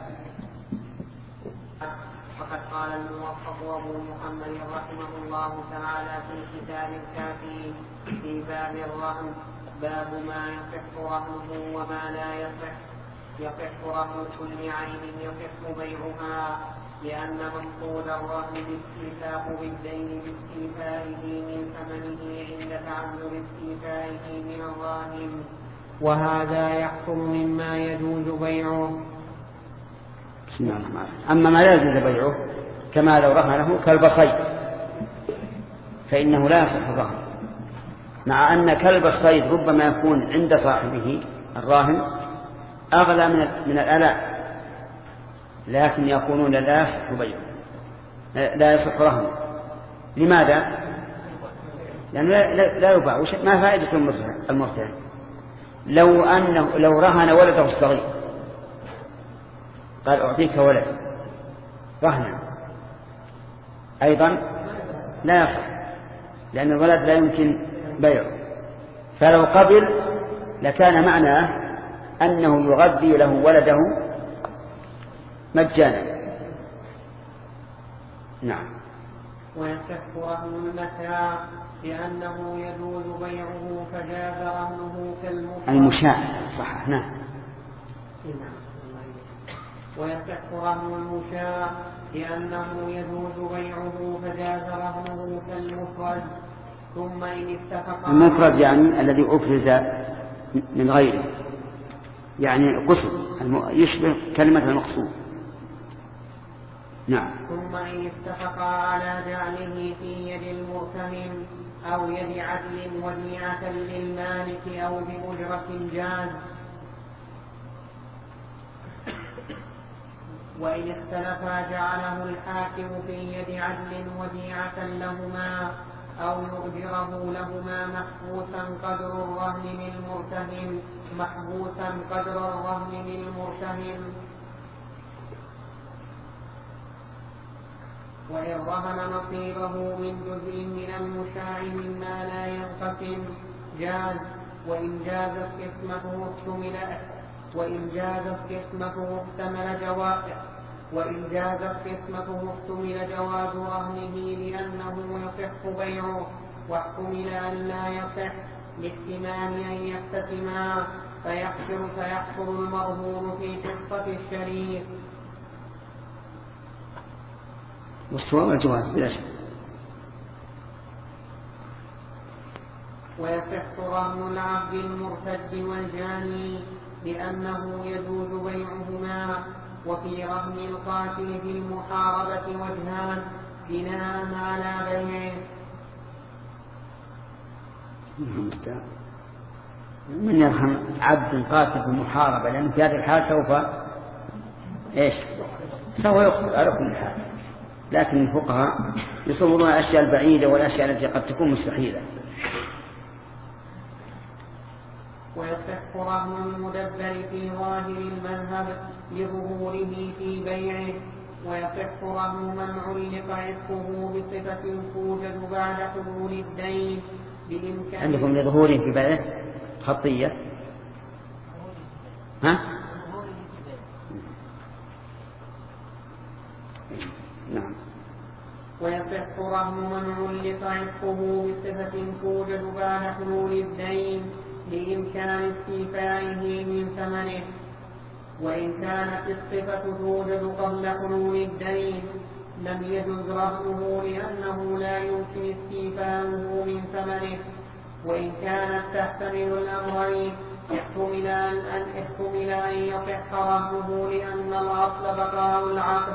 S2: وقد قال الموفق أبو محمد رحمه الله تعالى في كتاب الكافي في باب الرهن: باب ما يصح رهنه وما لا يصح. يصح رهن كل عين يصح بيعها لأن مقصود الرهن الاستيثاق بالدين باستيفائه من ثمنه عند تعذر استيفائه من الراهن، وهذا يحصل مما يجوز بيعه.
S1: بسم الله الرحمن الرحيم. أما ما لا يجوز بيعه كما لو رهنه كالبصيد فإنه لا يصح الرهن، مع أن كلب الصيد ربما يكون عند صاحبه الراهن أغلى من من الآلاء، لكن يقولون لا يصح بيعه لا يصح رهنه. لماذا؟ لأنه لا, لا يباع. ما فائدة المرتهن؟ لو أنه لو رهن ولده الصغير قال أعطيك ولد رهنا أيضا لا يصح، لأن الولد لا يمكن بيعه. فلو قبل لكان معناه أنه يغذي له ولده مجانا. نعم.
S2: ويصح رهن المتاع لأنه يجوز بيعه فجاز رهنه كالمشاع
S1: المشاع صح. نعم.
S2: ويصح رهن المشاع لأنه يجوز بيعه فجاز رهنه كالمفرد. ثم إن اتفق
S1: المفرد يعني الذي أفرز من غيره، يعني قصد يشبه كلمة المقصود. نعم.
S2: ثم إن اتفقا على جعله في يد المرتهن أو يد عدل وديعة للمالك أو بأجرة جاز. وإن اختلفا جعله الحاكم في يد عدل وديعة لهما أو يؤجره لهما محبوسا قدر الرهن للمرتهن محبوسا قدر الرهن للمرتهن. وإن رهن نصيبه من جزء من المشاع مما لا ينقسم جاز. وإن جازت قسمته احتمل وإن جازت قسمته احتمل جواز وإن جازت قسمته احتمل جواز رهنه لأنه يصح بيعه، واحتمل أن لا يصح لاحتمال أن يقتسما فيحصل فيحصل المرهون في قصة الشريك.
S1: والصواب الجواز بلا شك.
S2: ويصح رهن العبد المرتد والجاني لأنه يجوز بيعهما. وفي رهن القاتل في المحاربة وجهان بناء على بيعه.
S1: من يرهن عبد قاتل في المحاربة، لأنه في هذه الحال سوف إيش سوف يقتل على كل حال. لكن الفقهاء يصورون الأشياء البعيدة والأشياء التي قد تكون مستحيلة.
S2: ويصح رهن المدبر في ظاهر المذهب لظهوره في بيعه. ويصح رهن من علق عتقه بصفة توجد بعد حلول الدين بإمكان
S1: عندكم لظهوره في بيعه خطية. ها؟ نعم.
S2: ويصح رهن من علق عتقه بصفة توجد بعد حلول الدين لإمكان استيفائه من ثمنه، وإن كانت الصفة توجد قبل حلول الدين لم يجوز رهنه لأنه لا يمكن استيفاؤه من ثمنه. وإن كانت تحتمل الأمرين احتمل أن احتمل أن يصح رهنه لأن الأصل بقاء العقد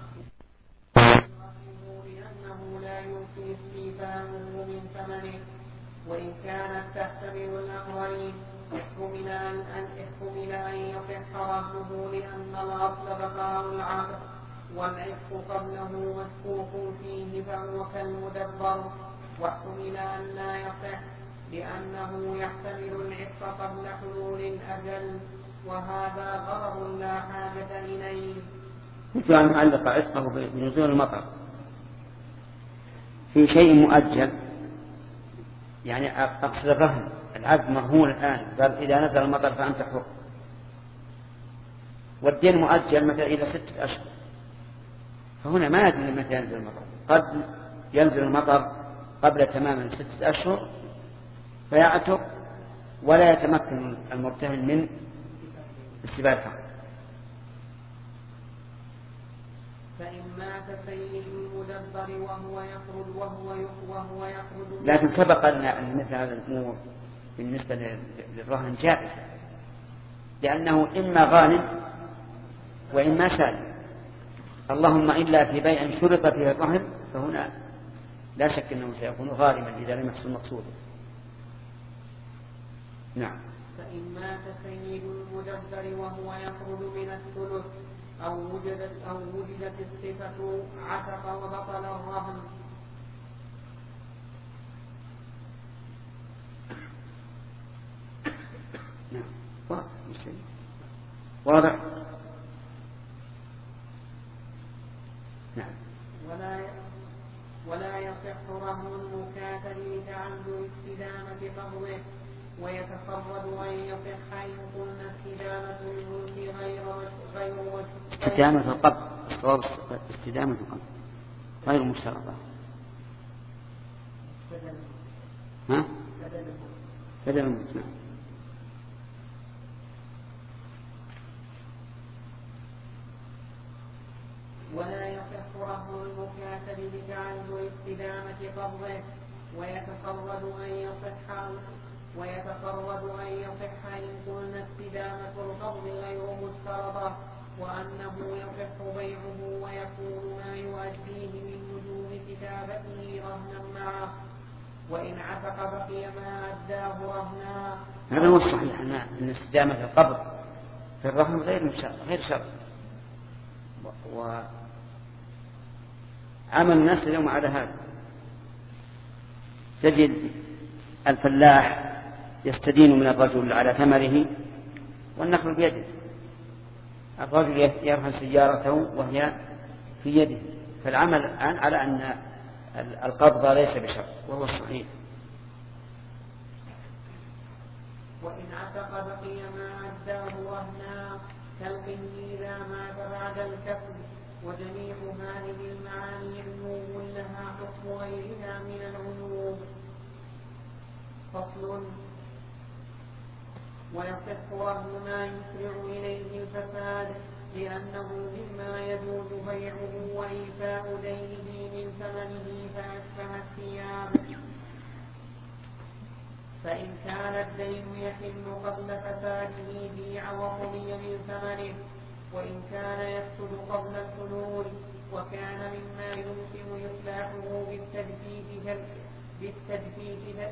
S2: لأنه لا يمكن استيفاؤه من ثمنه. وإن كانت تحتمل الأمرين احتمل أن احتمل أن يصح رهنه لأن الأصل بقاء العقد والعتق قبله مشكوك فيه فهو كالمدبر. واحتمل أن لا يصح لأنه يحتمل العتق قبل حلول الأجل، وهذا غرض لا حاجة إليه.
S1: مثل أن يعلق عتقه بنزول المطر في شيء مؤجل، يعني أقصد الرهن، العبد مرهون الآن، قال إذا نزل المطر فأنت حر، والدين مؤجل مثلا إلى ستة أشهر، فهنا ما يدري متى ينزل المطر، قد ينزل المطر قبل تمام ستة أشهر فيعتق ولا يتمكن المرتهن من استيفاء الحق.
S2: فإن مات سيد المدبر وهو يخرج وهو وهو يخرج
S1: لكن سبق أن مثل هذا الأمور بالنسبة للرهن جائز، لأنه إما غانم وإما سالم، اللهم إلا في بيع شرط فيه الرهن فهنا لا شك أنه سيكون غارما إذا لم يحصل مقصوده. نعم.
S2: فإن مات سيد المدبر وهو يخرج من الثلث أو وجدت أو وجدت الصفة عتق وبطل الرهن.
S1: نعم. واضح. نعم.
S2: ولا ولا يصح رهن المكاتب لتعذر استدامة قبضه، ويتفرد أن يصح إن قلنا استدامة الملك غير غير
S1: استدامة القبض، الصواب استدامة القبض غير مشترطة. ها؟ بدل الموت. نعم.
S2: ولا يصح رهن المكاتب لتعذر استدامة قبضه، ويتفرد أن يصح ويتفرد أن يصح إن قلنا استدامة القبض غير مشترطة، وأنه يصح بيعه ويكون ما يؤديه من وجوب كتابته رهنا معه، وإن عتق بقي ما أداه رهنا.
S1: هذا هو الصحيح أن استدامة القبض في الرهن غير غير شرط. وعمل الناس اليوم على هذا، تجد الفلاح يستدين من الرجل على ثمره والنخل بيده، الرجل يرهن سيارته وهي في يده، فالعمل الآن على أن القبض ليس بشرط وهو الصحيح.
S2: وإن عتق بقي ما أداه رهنا كالقن إذا مات بعد الكفر، وجميع هذه المعاني عيوب لها حكم غيرها من العيوب. فصل. ويصح رهن ما يسرع إليه الفساد لأنه مما يجوز بيعه وإيفاء دينه من ثمنه فأشبه الثياب. فإن كان الدين يحل قبل فساده بيع وقضي من ثمنه، وإن كان يفسد قبل الحلول وكان مما يمكن إصلاحه بالتجديد بالتجديد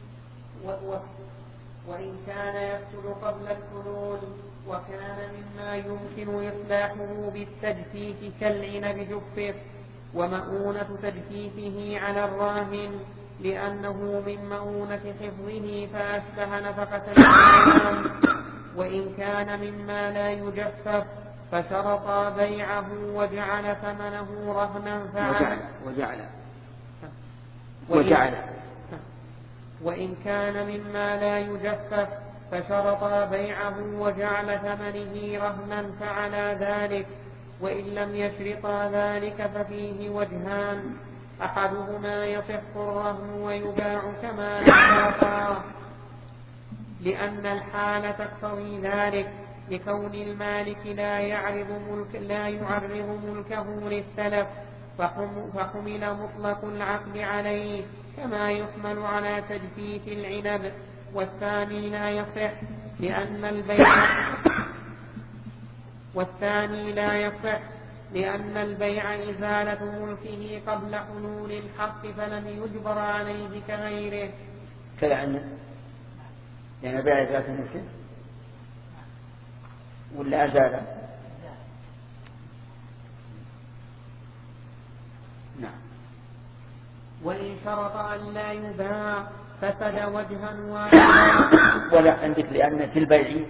S2: وإن كان يفسد قبل الحلول وكان مما يمكن إصلاحه بالتجفيف كالعنب جفف، ومؤونة تجفيفه على الراهن لأنه من مؤونة حفظه فأشبه نفقة الإمام. وإن كان مما لا يجفف فشرطا بيعه وجعل ثمنه رهنا فعل
S1: وجعل
S2: وجعل وإن كان مما لا يجفف فشرطا بيعه وجعل ثمنه رهنا فعلى ذلك، وإن لم يشرطا ذلك ففيه وجهان: أحدهما يصح الرهن ويباع كما اشترطا، لأن الحال تقتضي ذلك، لكون المالك لا يعرض ملك لا يعرض ملكه للسلف، فحمل مطلق العقد عليه كما يحمل على تجفيف العنب. والثاني لا يصح لأن البيع والثاني لا يصح لأن البيع إزالة ملكه قبل حلول الحق، فلم يجبر عليه كغيره.
S1: كلام يعني البيع إزالة ملكه ولا أزالة؟ نعم.
S2: وإن شرط أن لا يباع فسد وجها واحدا.
S1: ولا عندك لأن في البيع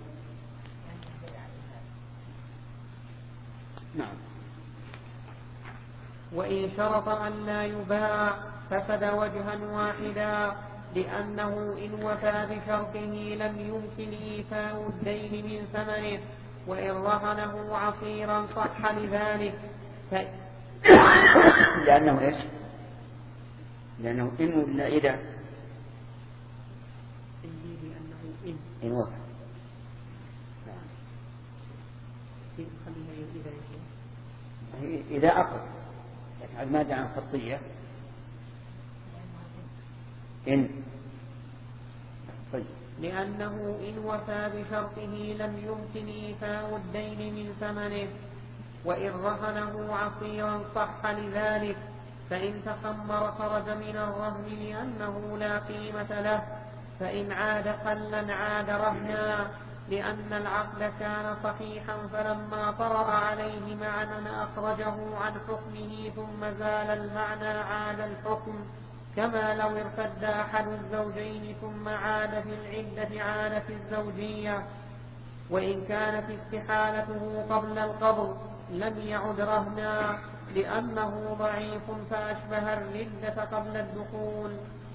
S1: نعم.
S2: وإن شرط أن لا يباع فسد وجها واحدا، لأنه إن وفى بشرطه لم يمكن إيفاء الدين من ثمنه، وإن رهنه عصيرا صح لذلك. ف...
S1: لأنه إيش؟ لأنه إن ولا إذا؟
S2: لأنه إن
S1: إن وفى. إذا أقل، لكن ما جاء عن خطية إن. طيب.
S2: لأنه إن وفى بشرطه لم يمكن إيفاء الدين من ثمنه، وإن رهنه عصيرا صح لذلك. فإن تخمر خرج من الرهن لأنه لا قيمة له، فإن عاد قلا عاد رهنا، لأن العقد كان صحيحا، فلما طرأ عليه معنى أخرجه عن حكمه ثم زال المعنى عاد الحكم، كما لو ارتد أحد الزوجين ثم عاد في العدة عاد في الزوجية. وإن كانت استحالته قبل القبض لم يعد رهنا، لأنه ضعيف فأشبه الردة قبل الدخول.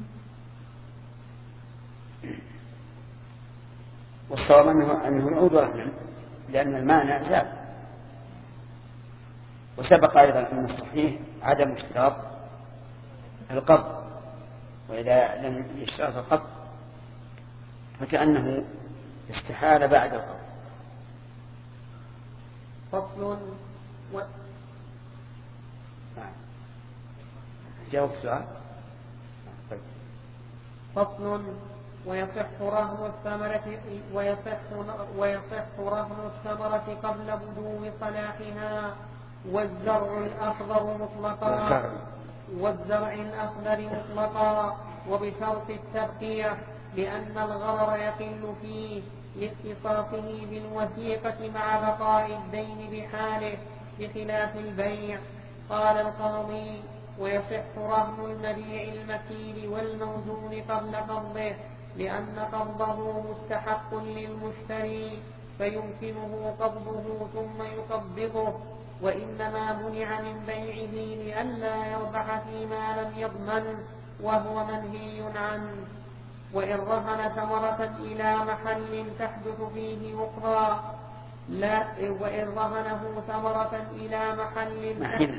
S1: والصواب أنه, أنه يعود رهنا لأن المانع زال. وسبق أيضا أن الصحيح عدم اشتراط القبض، وإذا لم يشترط القبض فكأنه استحال بعد القبض.
S2: فصل و...
S1: جاوب السؤال.
S2: فصل ويصح رهن الثمرة ويصح ويصح رهن الثمرة قبل بدو صلاحها، والزرع الأخضر مطلقا والزرع الأخضر مطلقا وبشرط التبقية، لأن الغرر يقل فيه لاختصاصه بالوثيقة مع بقاء الدين بحاله، بخلاف البيع. قال القاضي: ويصح رهن المبيع المكيل والموزون قبل قبضه، لأن قبضه مستحق للمشتري فيمكنه قبضه ثم يقبضه، وإنما منع من بيعه لئلا يربح فيما لم يضمن، وهو منهي عنه. وإن رهن ثمرة إلى محل تحدث فيه أخرى لا وإن رهنه ثمرة إلى محل تحدث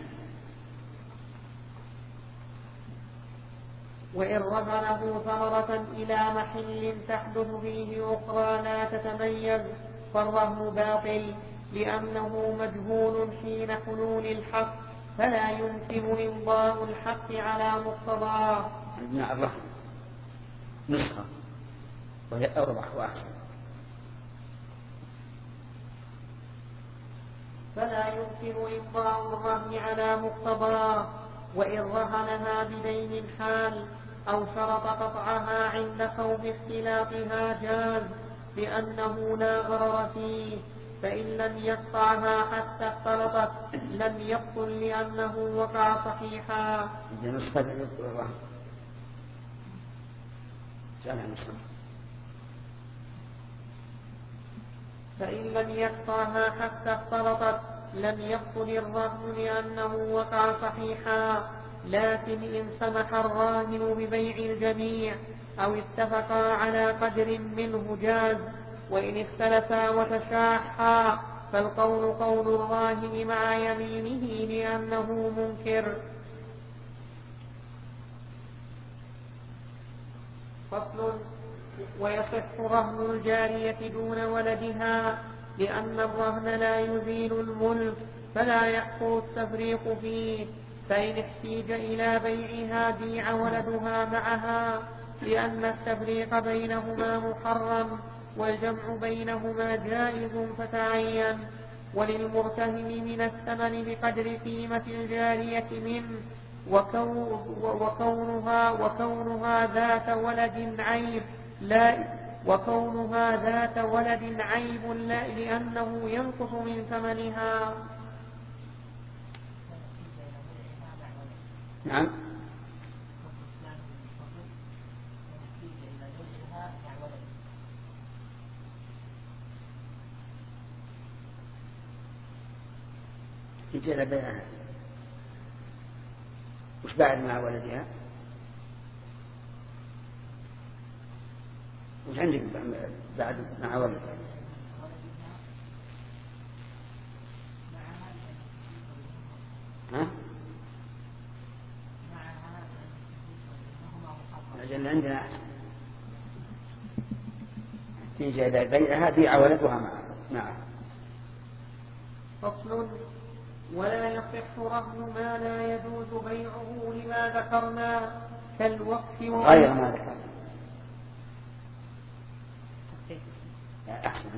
S2: وإن رهنه ثمرة إلى محل تحدث فيه أخرى لا تتميز فالرهن باطل، لأنه مجهول حين حلول الحق، فلا يمكن إمضاء الحق على مقتضاه.
S1: عندنا الرهن نسخة وهي أربح وأحسن،
S2: فلا يمكن إمضاء الرهن على مقتضاه. وإن رهنها بدين حال أو شرط قطعها عند خوف اختلافها جاز، لأنه لا غرر فيه، فإن لم يقطعها حتى اختلطت لم يبطل لأنه وقع صحيحا.
S1: نسخة الرهن
S2: فإن لم يقطعها حتى اختلطت لم يبطل الرهن لأنه وقع صحيحا. لكن إن سمح الراهن ببيع الجميع أو اتفقا على قدر منه جاز، وإن اختلفا وتشاحا فالقول قول الراهن مع يمينه لأنه منكر. فصل. ويصح رهن الجارية دون ولدها، لأن الرهن لا يزيل الملك فلا يحصل التفريق فيه، فإن احتيج إلى بيعها بيع ولدها معها، لأن التفريق بينهما محرم والجمع بينهما جائز فتعين. وللمرتهن من الثمن بقدر قيمة الجارية منه، وكونها, وكونها ذات ولد عيب لا وكونها ذات ولد عيب لا لأنه ينقص من ثمنها.
S1: نعم. يجي إلى بيعها. وش بعد مع ولدها؟ وش عندك بعد مع ولدها؟ ها؟ أجل عندنا تيجي إلى بيعها بيع ولدها معها.
S2: فصل. ولا يصح رهن ما لا يجوز بيعه لما ذكرنا كالوقف
S1: غير ما ذكرنا. أحسن.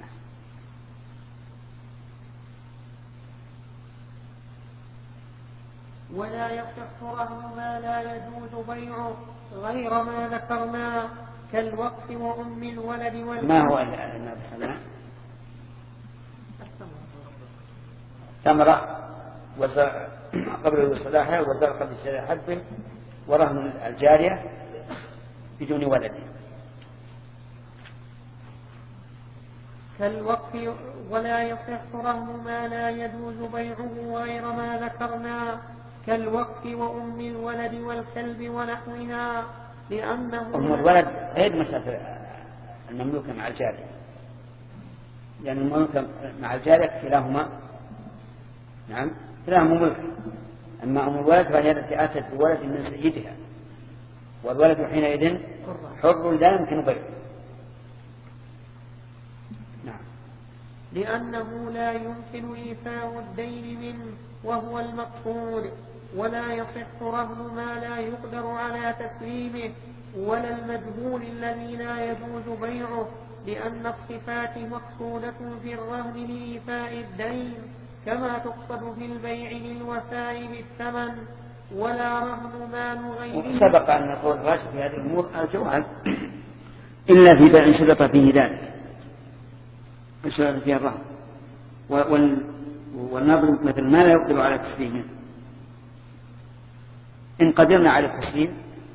S2: ولا يصح رهن ما لا يجوز بيعه غير ما ذكرنا كالوقف وأم الولد والولد.
S1: ما هو ما ذكرنا؟ ثمرة قبل صلاحها وزرع قبل صلاح حد ورهن الجارية بدون ولد.
S2: كالوقف. ولا يصح رهن ما لا يجوز بيعه غير ما ذكرنا كالوقف وأم الولد والكلب ونحوها، لأنه
S1: أم الولد غير مسافة المملوكة مع الجارية، لأن يعني المملوكة مع الجارية كلاهما نعم كلاهما ملك. أما أم الولد فهي التي آتت بولد من سيدها، والولد حينئذ حر لا يمكن بيعه. نعم.
S2: لأنه لا يمكن إيفاء الدين منه وهو المقصود. ولا يصح رهن ما لا يقدر على تسليمه ولا المجهول الذي لا يجوز بيعه، لأن الصفات مقصودة في الرهن لإيفاء الدين كما تقصد في البيع للوفاء بالثمن. ولا رهن مال غيره.
S1: سبق أن نقول الراجح في هذه الأمور الجواز إلا في بيع شرط فيه ذلك شرط فيه الرهن، والنظر مثل ما لا يقدر على تسليمه. إن قدرنا على التسليم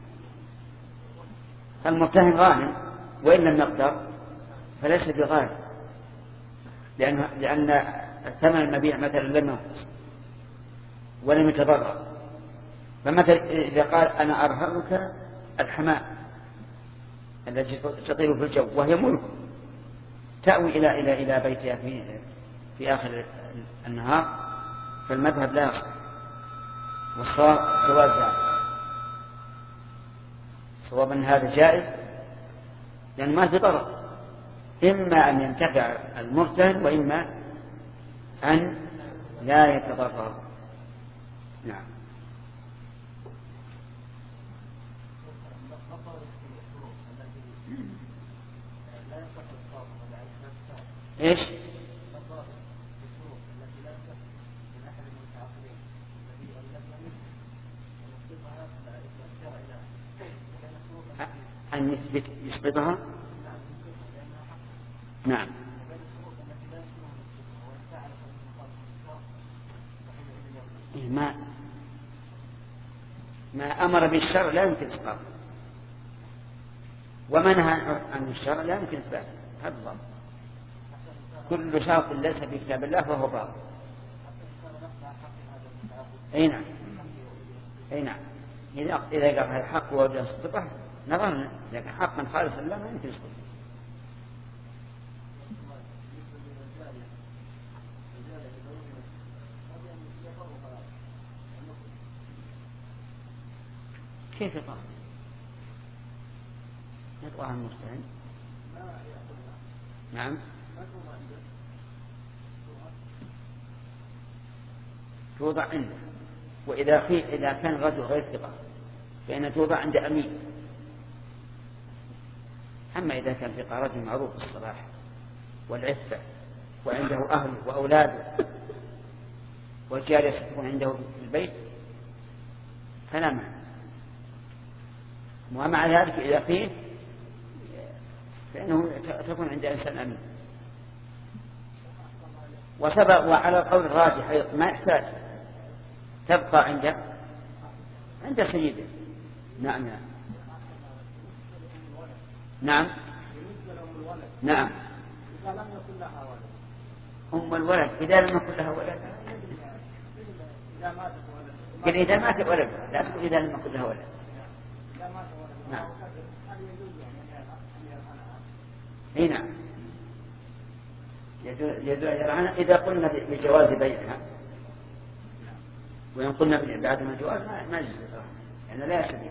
S1: فالمرتهن غانم، وإن لم نقدر فليس بغانم، لأن لأن ثمن المبيع مثلا لم ينقص ولم يتضرر. فمثلا إذا قال أنا أرهنك الحمام التي تطير في الجو وهي ملك تأوي إلى إلى إلى بيتها في في آخر النهار، فالمذهب لا يصح، والصواب جواز ذلك. صواب أن هذا جائز لأن ما في ضرر، إما أن ينتفع المرتهن وإما أن لا يتضرر. نعم. إيش؟ أن يثبت يثبتها. نعم. ما ما أمر بالشرع لا يمكن إسقاطه، وما نهى عن الشرع لا يمكن إثباته. هذا الضابط. كل شرط ليس في كتاب الله فهو باطل. أي نعم. أي نعم. إذا إذا قال هذا حق ووجه يسقطه نظرنا، لكن حقا خالصا لا ما يمكن يسقط. كيف يطاع؟ يطاع المرتهن؟ نعم. توضع عنده، وإذا في إذا كان رجل غير ثقة فإن توضع عند أمين. أما إذا كان ثقة رجل معروف بالصلاح والعفة وعنده أهل وأولاده والجارية ستكون عنده في البيت فلا معنى. ومع ذلك إذا فيه فإنه تكون عند إنسان أمين. وسبق وعلى القول الراجح ما يحتاج، تبقى عند عند سيده. نعم نعم نعم نعم. أم الولد إذا لم يكن لها ولد، قل إذا مات ولد، لا تقول إذا لم يكن لها ولد. نعم. اي نعم. إذا قلنا بجواز بيعها وإن قلنا بعدم الجواز ما يجوز يعني لا يستطيع.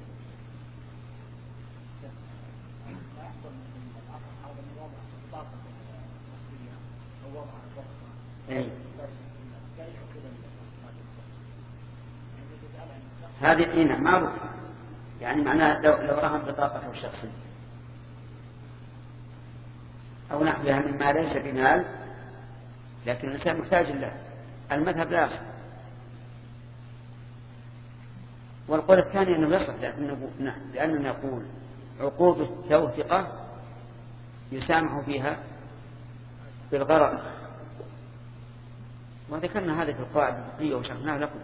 S1: هذه الإينة معروف، يعني معناه لو, لو رهن بطاقته الشخصية أو نحوها مما ليس بمال لكن الإنسان محتاج له، المذهب لا يصح. والقول الثاني أنه يصح لأننا نقول عقود التوثقة يسامح فيها بالغرر، وذكرنا هذا في القواعد الفقهية وشرحناه لكم.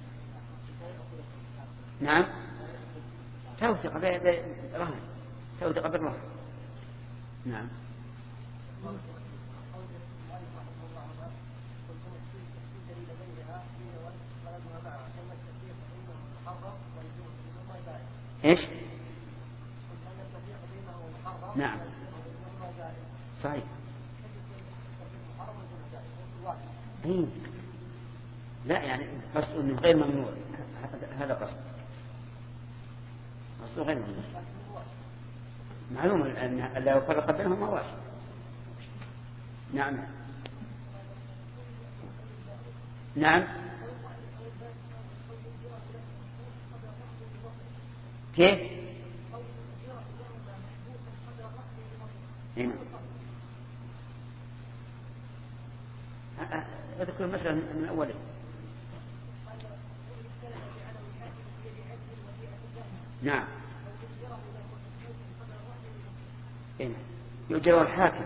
S1: نعم. توثق برهن، توثق بالرهن. نعم. ايش؟ نعم صحيح. إيه؟ لا يعني قصد انه غير ممنوع، هذا قصد قصد غير ممنوع. معلوم ان لا يفرق بينهما واحد. نعم نعم. كيف؟ هنا أذكر مثلا من أوله. نعم. هنا يجاور الحاكم،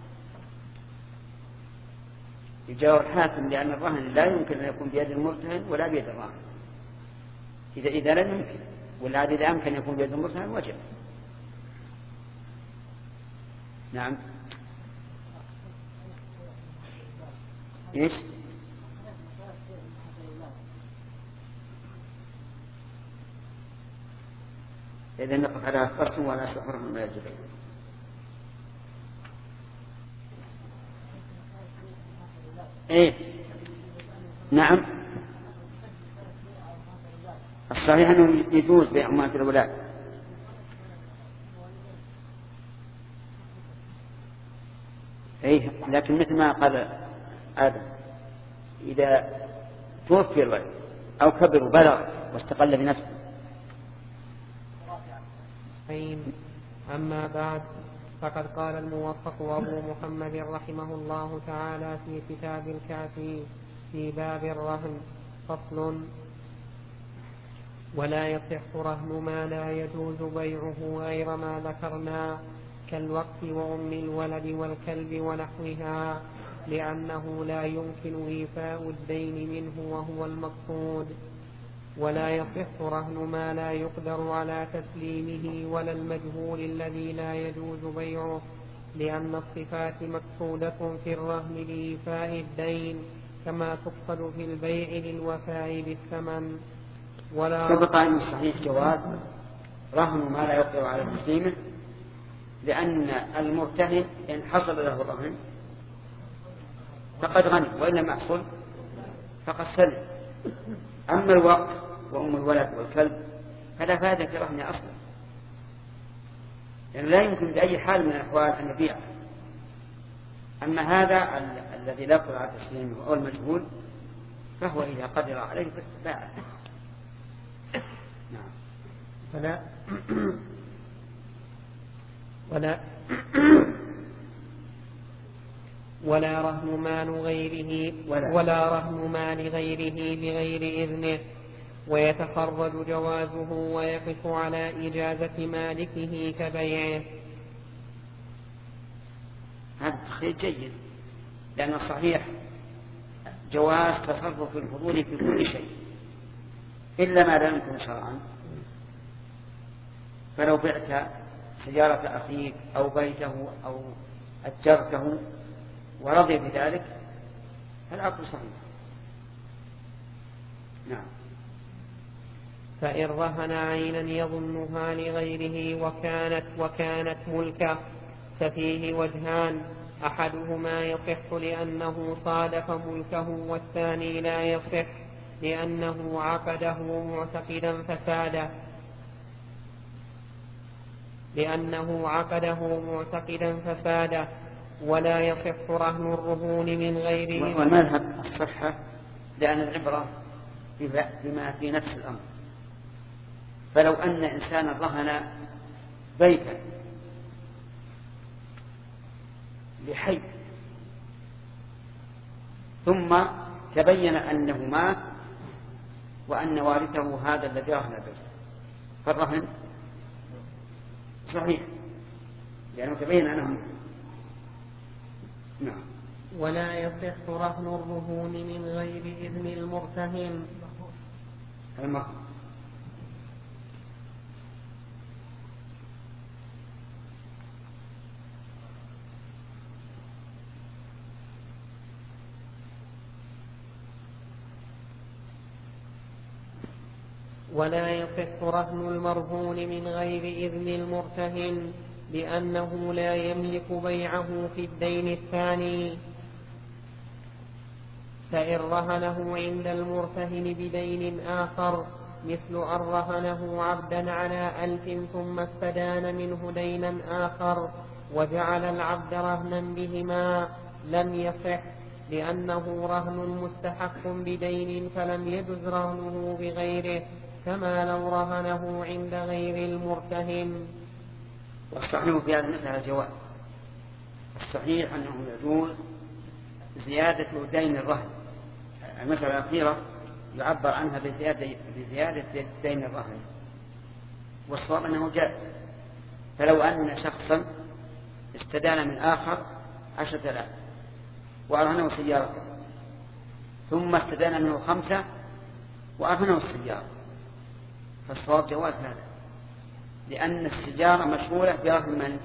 S1: يجاور الحاكم لأن الرهن لا يمكن أن يكون بيد المرتهن ولا بيد الراهن. إذا إذا لم يمكن ولا إذا أمكن يكون بيد المرتهن وجب. نعم. إيش؟ إذا نقف على قسم ولا سحر من الجبل. إيه؟ نعم. الصحيح أنه يجوز بيع أمهات الأولاد. إيه؟ لكن مثل ما قال آدم إذا توفي الولد أو كبر وبلغ واستقل بنفسه.
S2: أما بعد، فقد قال الموفق أبو محمد رحمه الله تعالى في كتاب الكافي في باب الرهن فصل: ولا يصح رهن ما لا يجوز بيعه غير ما ذكرنا كالوقت وأم الولد والكلب ونحوها، لأنه لا يمكن إيفاء الدين منه وهو المقصود. ولا يصح رهن ما لا يقدر على تسليمه ولا المجهول الذي لا يجوز بيعه، لأن الصفات مقصودة في الرهن لإيفاء الدين كما تقصد في البيع للوفاء بالثمن.
S1: سبق أن الصحيح جواز رهن ما لا يقدر على تسليمه، لأن المرتهن إن حصل له الرهن فقد غني، وإن لم يحصل فقد سلم. أما الوقف وأم الولد والكلب فلا فائدة في رهنه أصلا، يعني لا يمكن بأي حال من الأحوال أن يبيعه. أما هذا ال- الذي لا يقدر على تسليمه أو المجهول فهو إذا قدر عليه فباعه. نعم.
S2: ولا ولا ولا رهن مال غيره
S1: ولا,
S2: ولا رهن مال غيره بغير إذنه، ويتخرج جوازه ويقف على إجازة مالكه كبيعه.
S1: هذا تخريج جيد، لأن الصحيح جواز تصرف الفضول في كل شيء إلا ما لا يمكن شرعا. فلو بعت سيارة أخيك أو بيته أو أجرته ورضي بذلك فالعقد صحيح. نعم.
S2: فإن رهن عينا يظنها لغيره وكانت وكانت ملكه ففيه وجهان، أحدهما يصح لأنه صادف ملكه، والثاني لا يصح لأنه عقده معتقدا فساده لأنه عقده معتقدا فساده ولا يصح رهن الرهون من غيره.
S1: والمذهب الصحة لأن العبرة بما في نفس الأمر. فلو أن إنسانا رهن بيتا لحي ثم تبين أنه مات وأن وارثه هذا الذي رهن البيت، فالرهن صحيح لأنه تبين أنه مات. نعم.
S2: ولا يصح رهن الرهون من غير إذن المرتهن.
S1: المرهن
S2: ولا يصح رهن المرهون من غير إذن المرتهن لأنه لا يملك بيعه في الدين الثاني. فإن رهنه عند المرتهن بدين آخر مثل أن رهنه عبدا على ألف ثم استدان منه دينا آخر وجعل العبد رهنا بهما لم يصح، لأنه رهن مستحق بدين فلم يجز رهنه بغيره، كما لو رهنه عند غير المرتهن.
S1: والصحيح في هذا المسألة الجواز. الصحيح أنه يجوز زيادة دين الرهن. المسألة الأخيرة يعبر عنها بزيادة, بزيادة دين الرهن، والصواب أنه جائز. فلو أن شخصا استدان من آخر عشرة آلاف وأرهنه سيارته ثم استدان منه خمسة وأرهنه السيارة، فالصواب جواز هذا، لأن السيارة مشغولة برهن من؟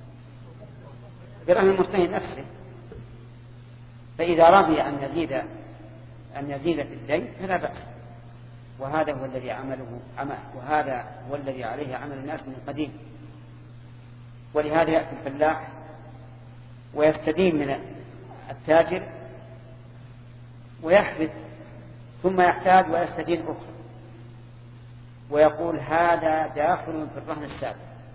S1: برهن المرتهن نفسه. فإذا رضي أن يزيد أن يزيد في الدين فلا بأس. وهذا هو الذي عمله عمل وهذا هو الذي عليه عمل الناس من قديم. ولهذا يأتي الفلاح ويستدين من التاجر ويحفظ ثم يحتاج ويستدين أخرى ويقول هذا داخل في الرهن السابق،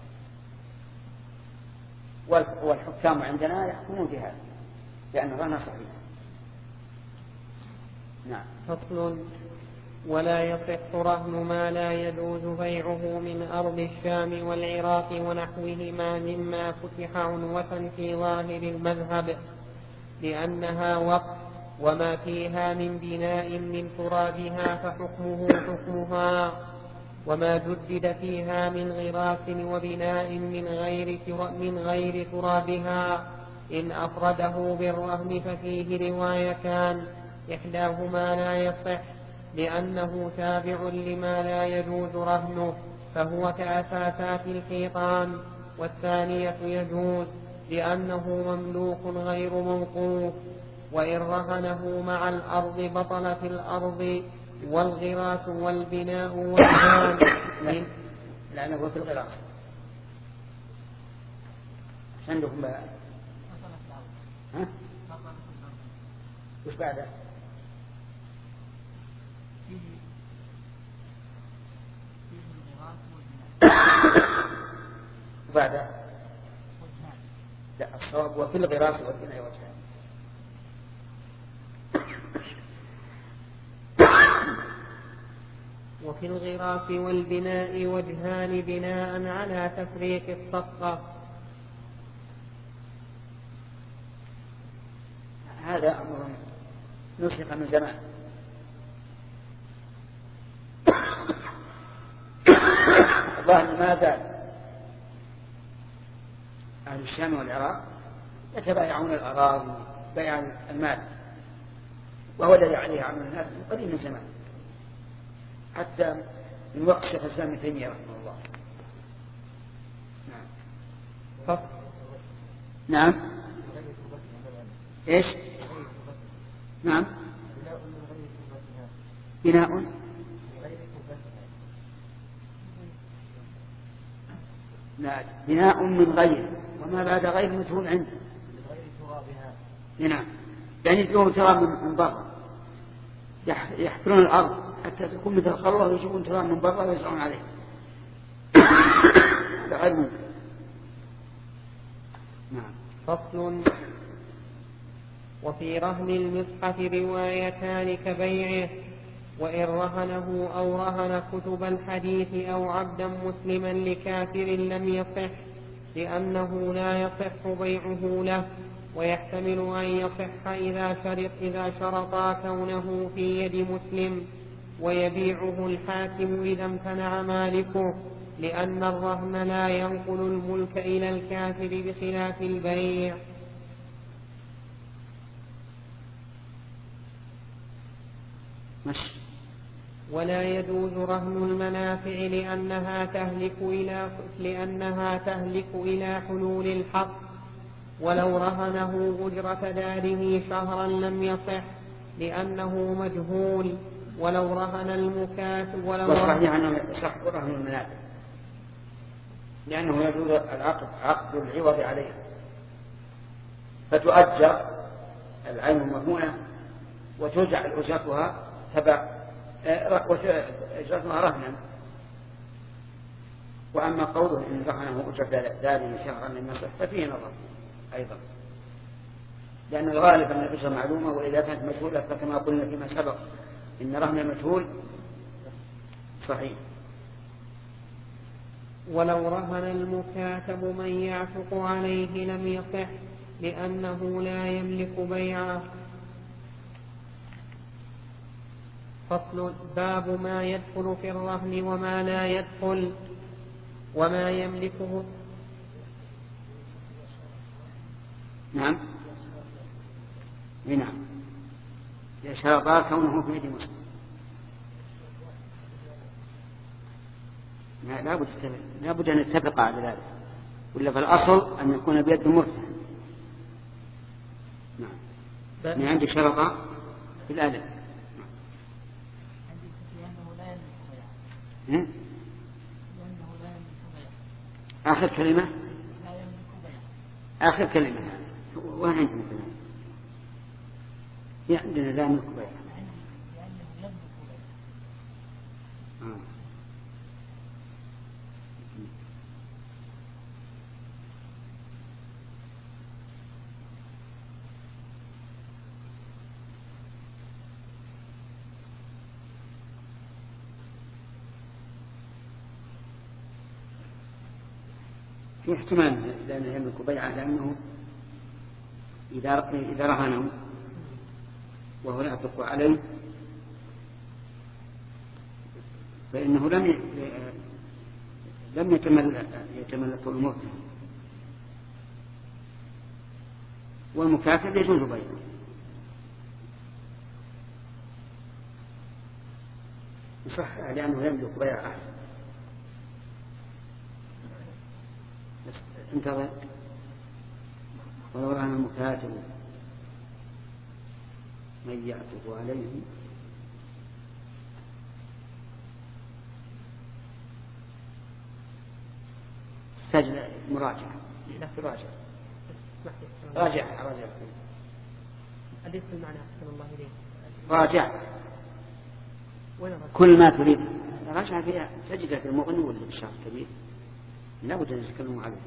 S1: والحكام عندنا يحكمون بهذا لأن الرهن صحيح. نعم.
S2: فصل. ولا يصح رهن ما لا يجوز بيعه من أرض الشام والعراق ونحوهما مما فتح عنوة في ظاهر المذهب، لأنها وقف وما فيها من بناء من ترابها فحكمه حكمها، وما جدد فيها من غراس وبناء من غير من غير ترابها إن أفرده بالرهن ففيه روايتان، إحداهما لا يصح لأنه تابع لما لا يجوز رهنه فهو كأساسات الحيطان، والثانية يجوز لأنه مملوك غير موقوف، وإن رهنه مع الأرض بطلت الأرض والغراس والبناء والجان.
S1: لا نقول في الغراس عندكم بقى ها؟ وش بعده؟ وبعده؟ لا الصواب وفي الغراس والبناء وجهان.
S2: وفي الغراس والبناء وجهان بناء على تفريق الصفقة.
S1: هذا أمر نسخ من زمان. الظاهر ما زال أهل الشام والعراق يتبايعون الأراضي بيع المال، وهو الذي عليه عمل الناس من قديم من زمان، حتى من وقت شيخ الإسلام ابن تيمية رحمه الله. نعم. نعم. إيش؟ نعم. بناء لا بناء من غير، وما بعد غير مجهول عنده. نعم. يعني يجيبون تراب من برا، يحفرون الأرض حتى تكون مثل الخروة ويجيبون تراب من برا ويزرعون عليه. غير ممكن. نعم.
S2: فصل. وفي رهن المصحف روايتان كبيعه، وإن رهنه أو رهن كتب الحديث أو عبدا مسلما لكافر لم يصح، لأنه لا يصح بيعه له، ويحتمل أن يصح إذا شرط إذا شرطا كونه في يد مسلم، ويبيعه الحاكم إذا امتنع مالكه، لأن الرهن لا ينقل الملك إلى الكافر بخلاف البيع.
S1: مش.
S2: ولا يجوز رهن المنافع لأنها تهلك إلى لأنها تهلك إلى حلول الحق، ولو رهنه أجرة داره شهرا لم يصح لأنه مجهول، ولو رهن المكاتب ولو
S1: رهن يعني صح رهن المنافع لأنه يجوز العقد عقد العوض عليه، فتؤجر العين المرهونة وتجعل أجرتها تبع أجرتها رهنا. وأما قوله إن رهنه أجرة داره شهرا لم يصح ففيه نظر أيضا، لأن الغالب أن الأجرة معلومة، وإذا كانت مجهولة فكما قلنا فيما سبق إن رهن المجهول صحيح.
S2: ولو رهن المكاتب من يعتق عليه لم يصح لأنه لا يملك بيعه. فصل. باب ما يدخل في الرهن وما لا يدخل وما يملكه.
S1: نعم. نعم. شرطا كونه في يد مسلم. لا لا بد أن نتفق على ذلك، ولا في الأصل أن يكون بيد مرتهن. نعم. من عندك شرطا في الآلة. نعم. آخر كلمة. آخر كلمة. وين عندنا كلمة؟ عندنا لا يملك بيع. آه. في احتمال لأنه يملك بيعه، لأنه إذا إذا رهنه وهو يعتق عليه فإنه لم لم يتملك يتملك المرتهن، والمكاتب يجوز بيعه. صح لأنه يملك بيع أحسن. انتظر. ولو رهن المكاتب من يعتق عليه مراجعة راجع راجع راجع
S2: أدرس المعنى أحسن الله إليه.
S1: راجع كل ما تريد راجع فيها تجد في المغني ولا بالشرح الكبير لا بد أن يتكلموا عليه.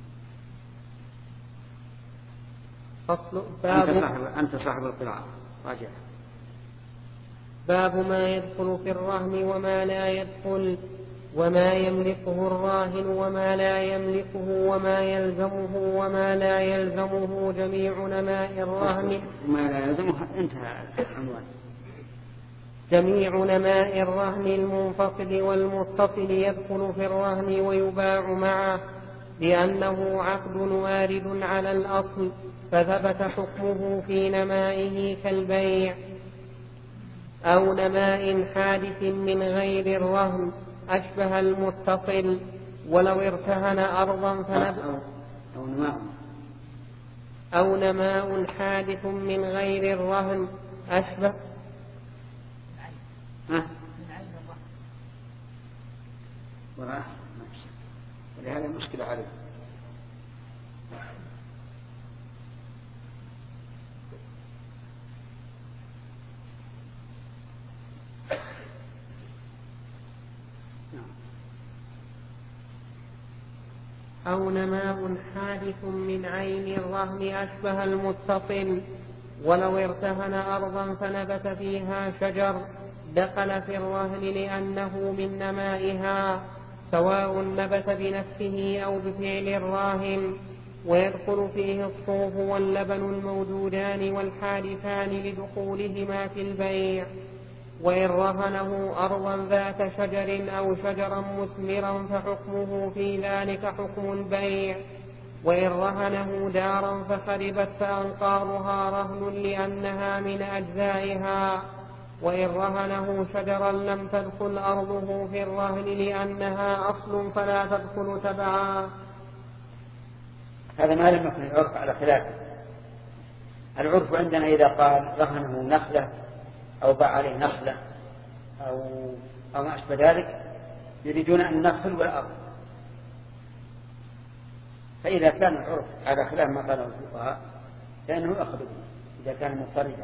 S2: فصل
S1: أنت صاحب, أنت صاحب القراءة راجع.
S2: باب ما يدخل في الرهن وما لا يدخل وما يملكه الراهن وما لا يملكه وما يلزمه وما لا يلزمه جميع نماء الرهن.
S1: ما لا يلزمه انتهى العنوان.
S2: جميع نماء الرهن المنفصل والمتصل يدخل في الرهن ويباع معه لأنه عقد وارد على الأصل فثبت حكمه في نمائه كالبيع أو نماء حادث من غير الرهن أشبه المتصل ولو ارتهن أرضا فنبأ
S1: أو نماء
S2: أو نماء حادث من غير الرهن أشبه
S1: ولهذا مشكلة عليه.
S2: أو نماء حادث من عين الرهن أشبه المتصل ولو ارتهن أرضا فنبت فيها شجر دخل في الرهن لأنه من نمائها سواء نبت بنفسه أو بفعل الراهن ويدخل فيه الصوف واللبن الموجودان والحادثان لدخولهما في البيع. وإن رهنه أرضا ذات شجر أو شجرا مثمرا فحكمه في ذلك حكم البيع. وإن رهنه دارا فخربت فأنقاضها رهن لأنها من أجزائها. وإن رهنه شجرا لم تدخل أرضه في الرهن لأنها أصل فلا تدخل تبعا.
S1: هذا ما لم يكن العرف على خلافه. العرف عندنا إذا قال رهنه نخلة أو باع عليه نخلة أو, أو ما أشبه ذلك يريدون النخل والأرض. فإذا كان العرف على خلاف ما قاله الفقهاء فإنه يأخذ إذا كان مضطردا.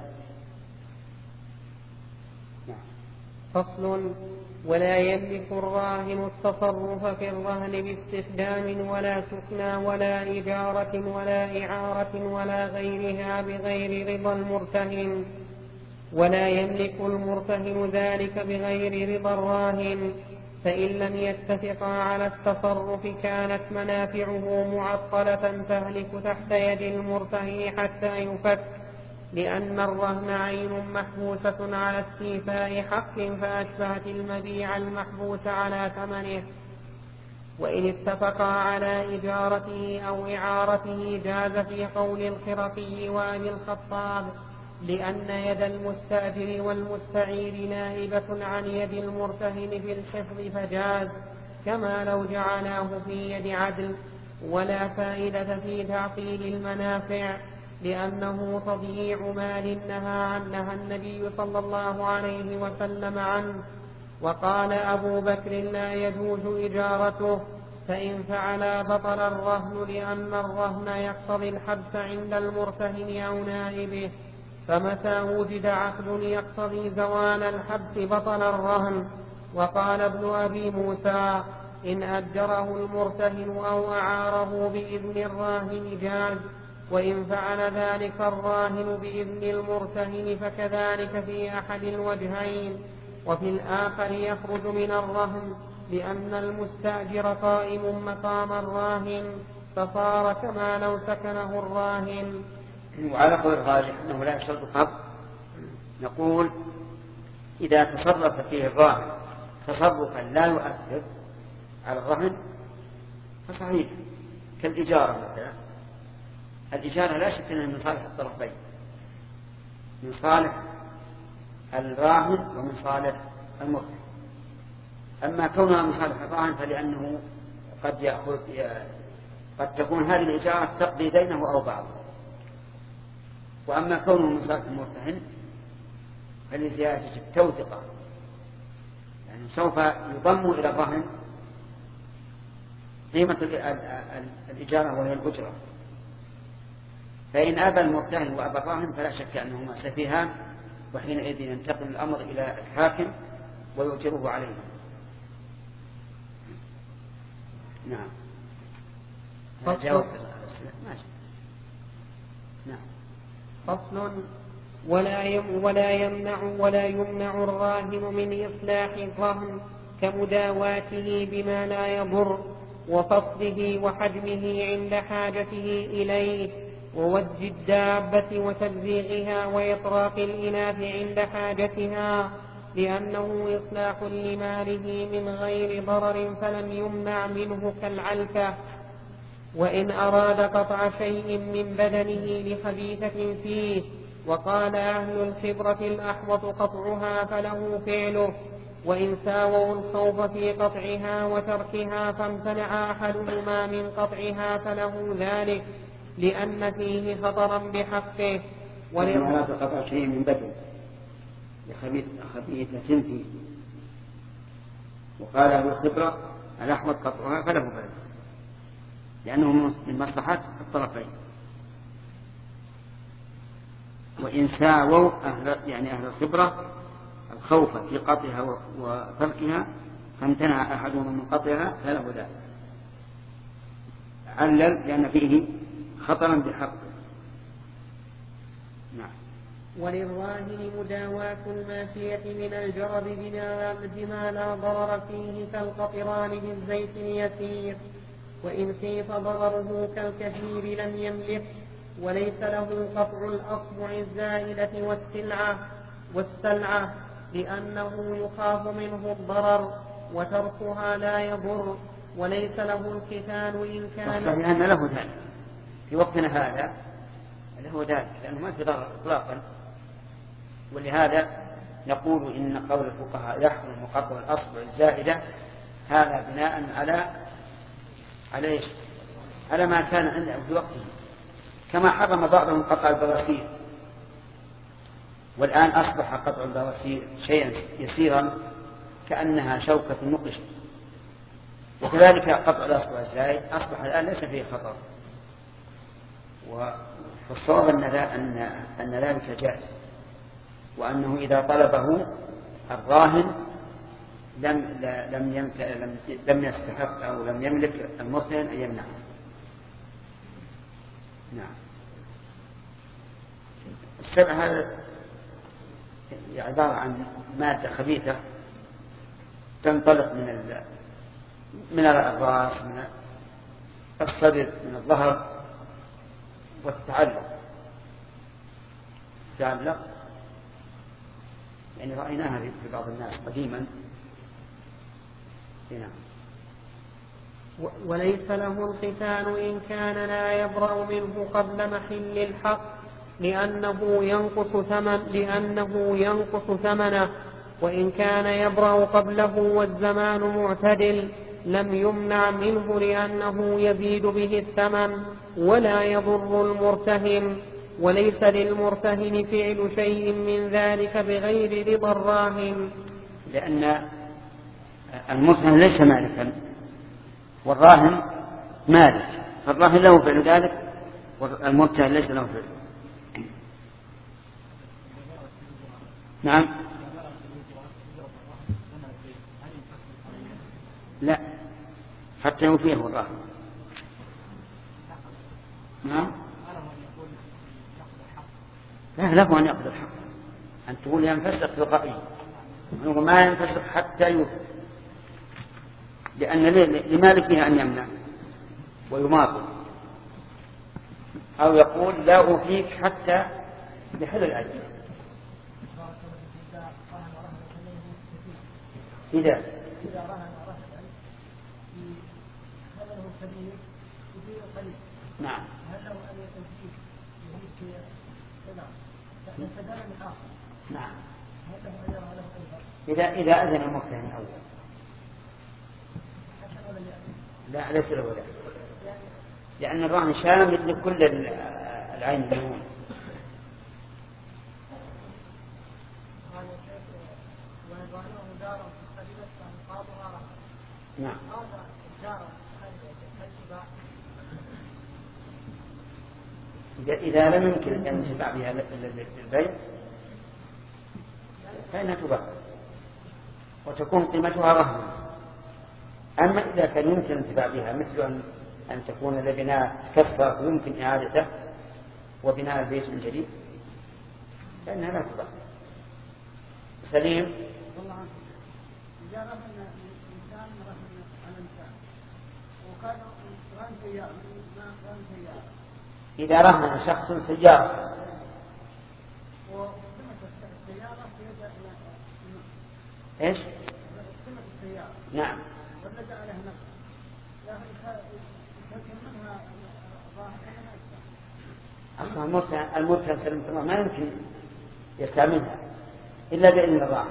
S2: فصل. ولا يملك الراهن التصرف في الرهن باستخدام ولا سكنى ولا إجارة ولا إعارة ولا غيرها بغير رضا المرتهن. ولا يملك المرتهن ذلك بغير رضا الراهن فإن لم يتفقا على التصرف كانت منافعه معطلة تهلك تحت يد المرتهن حتى يفك لأن الرهن عين محبوسة على استيفاء حق فأشبهت المبيع المحبوس على ثمنه. وإن اتفقا على إجارته أو إعارته جاز في قول الخرقي وأبي الخطاب لأن يد المستأجر والمستعير نائبة عن يد المرتهن في الحفظ فجاز كما لو جعلاه في يد عدل. ولا فائدة في تعطيل المنافع لأنه تضييع مال نهى عنها النبي صلى الله عليه وسلم عنه. وقال أبو بكر لا يجوز إجارته فإن فعلا بطل الرهن لأن الرهن يقتضي الحبس عند المرتهن أو نائبه فمتى وجد عقد يقتضي زوال الحبس بطل الرهن. وقال ابن أبي موسى إن أجره المرتهن أو أعاره بإذن الراهن جاز وإن فعل ذلك الراهن بإذن المرتهن فكذلك في أحد الوجهين. وفي الآخر يخرج من الرهن لأن المستأجر قائم مقام الراهن فصار كما لو سكنه الراهن.
S1: وعلى قول الراجح أنه لا يشترط القبض. نقول إذا تصرف فيه الراهن تصرفا لا يؤثر على الرهن فصحيح كالإجارة مثلا. الإجارة لا شك أنها من صالح الطرفين من صالح الراهن ومن صالح المرتهن. أما كونها من صالح الراهن فلأنه قد يأخذ قد تكون هذه الإجارة تقضي دينه أو بعضه. وأما كونه من صالح المرتهن فلزيادة قيمة الإجارة وهي الأجرة. فإن أبى المرتهن وأبى الراهن فلا شك أنهما سفيهان، وحينئذ ينتقل الأمر إلى الحاكم ويؤجره عليه. نعم.
S2: فصل.
S1: نعم.
S2: فصل. ولا يم ولا يمنع ولا يمنع الراهن من إصلاح الرهن كمداواته بما لا يضر، وفصله وحجمه عند حاجته إليه، ووج الدابة وتبزيغها وإطراق الإناث عند حاجتها، لأنه إصلاح لماله من غير ضرر فلم يمنع منه كالعلفة. وإن أراد قطع شيء من بدنه لخبيثة فيه وقال أهل الخبرة الأحوط قطعها فله فعله، وإن ساووا الخوف في قطعها وتركها فامتنع أحدهما من قطعها فله ذلك، لأن فيه خطرا بحقه.
S1: وإن أراد قطع شيء من بدن لخبيثة فيه وقال أهل الخبرة الأحوط قطعها فله فعله، لأنه من مصلحة الطرفين. وإن ساووا أهل يعني أهل الخبرة الخوف في قطعها وتركها فامتنع أحدهم من قطعها فله ذلك، علل لأن فيه خطرا بحقه. نعم.
S2: وللراهن مداواة الماشية من الجرد بما لا ضرر فيه كالقطران بالزيت اليسير، وإن خيف ضرره كالكثير لم يملك، وليس له قطع الأصبع الزائدة والسلعة والسلعة لأنه يخاف منه الضرر، وتركها لا يضر، وليس له الختان إن كان
S1: لأن له ذلك في وقتنا هذا، له ذلك لأنه ما في ضرر إطلاقا. ولهذا نقول إن قول الفقهاء يحرم قطع الأصبع الزائدة هذا بناء على على إيش؟ على ما كان عنده في وقته، كما حرم بعضهم قطع البواسير، والآن أصبح قطع البواسير شيئا يسيرا كأنها شوكة نقش، وكذلك قطع الأصبع الزائد أصبح الآن ليس فيه خطر. والصواب أن أن ذلك جائز، وأنه إذا طلبه الراهن لم لم لم لم يستحق أو لم يملك المرتهن أن يمنعه. نعم. السبع هذا عبارة عن مادة خبيثة تنطلق من ال... من الرأس، من الصدر، من الظهر، وتتعلق تعلق يعني رأيناها في بعض الناس قديما. نعم.
S2: وليس له الختان إن كان لا يبرأ منه قبل محل الحق، لأنه ينقص ثمن لأنه ينقص ثمنه، وإن كان يبرأ قبله والزمان معتدل لم يمنع منه، لأنه يزيد به الثمن ولا يضر المرتهن، وليس للمرتهن فعل شيء من ذلك بغير رضا الراهن،
S1: لأن المرتهن ليس مالكا والراهن مالك، فالراهن له فعل ذلك والمرتهن ليس له فعل. نعم. لا، حتى يوفيه الراهن. نعم. لا، له أن يأخذ الحق. أن تقول ينفسخ تلقائيا، ما ينفسخ حتى يوفي، لأن لمالكه أن يمنع ويماطل، أو يقول لا أفيك حتى يحل الأجل. إذا
S4: إذا رهن رهنا في ثمنه الكبير يصير قليل.
S1: نعم.
S4: هل له أن يستفيد يهيك نعم يستدر من آخر؟
S1: نعم.
S4: هل له أن يرى له أيضا؟
S1: إذا إذا أذن المرتهن أول.
S4: حتى ولا يأذن؟
S1: لا، ليس له ولا، لأن الراهن شامل لكل العين اليمين.
S4: ويضعنه دارا في الخليفة فانقاضها رهن.
S1: نعم.
S4: هذا دارا في الخليفة
S1: إذا, إذا لم يمكن أن ينتفع بها للبيع فإنها تباع وتكون قيمتها رهنا. أما إذا كان يمكن الانتفاع بها مثل أن, أن تكون لبناء كفر ويمكن إعادته وبناء البيت من جديد فإنها لا تباع. سليم.
S4: والله عنه إذا رهن الإنسان رهن على الإنسان وكان رهن سيارة رهن سيارة
S1: إذا رهن شخص سيارة
S4: وقيمة السيارة في يد
S1: إيش؟
S4: قيمة السيارة
S1: نعم
S4: ولجأ عليها نفسه لكن يمكن منها ظاهرة
S1: أصلا المرتهن المرتهن سلم الله ما يمكن يستعملها إلا بإذن الراهن.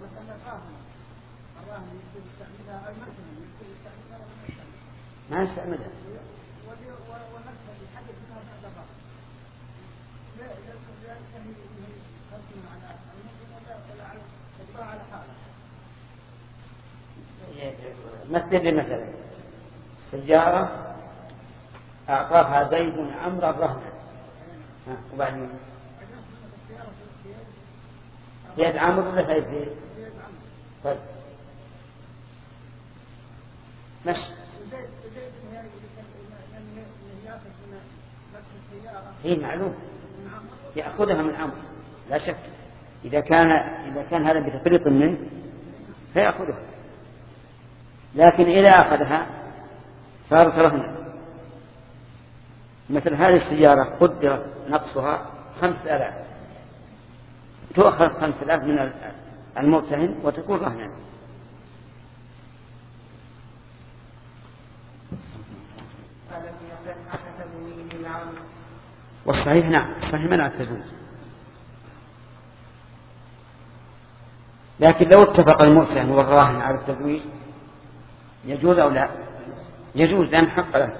S1: ما يستعملها. مثل لي مثلا سيارة أعطاها زيد عمرو الرهن وبعدين يد عمرو ولا يد زيد؟ طيب ماشي. هي معلوم يأخذها من عمرو لا شك. إذا كان إذا كان هذا بتفريط منه فيأخذها، لكن إذا أخذها صارت رهنا. مثل هذه السيارة قدر نقصها خمس آلاف تؤخذ خمس آلاف من المرتهن وتكون رهنا. والصحيح نعم الصحيح منع التزويج، لكن لو اتفق المرتهن والراهن على التزويج يجوز أو لا؟ يجوز لأن حق له.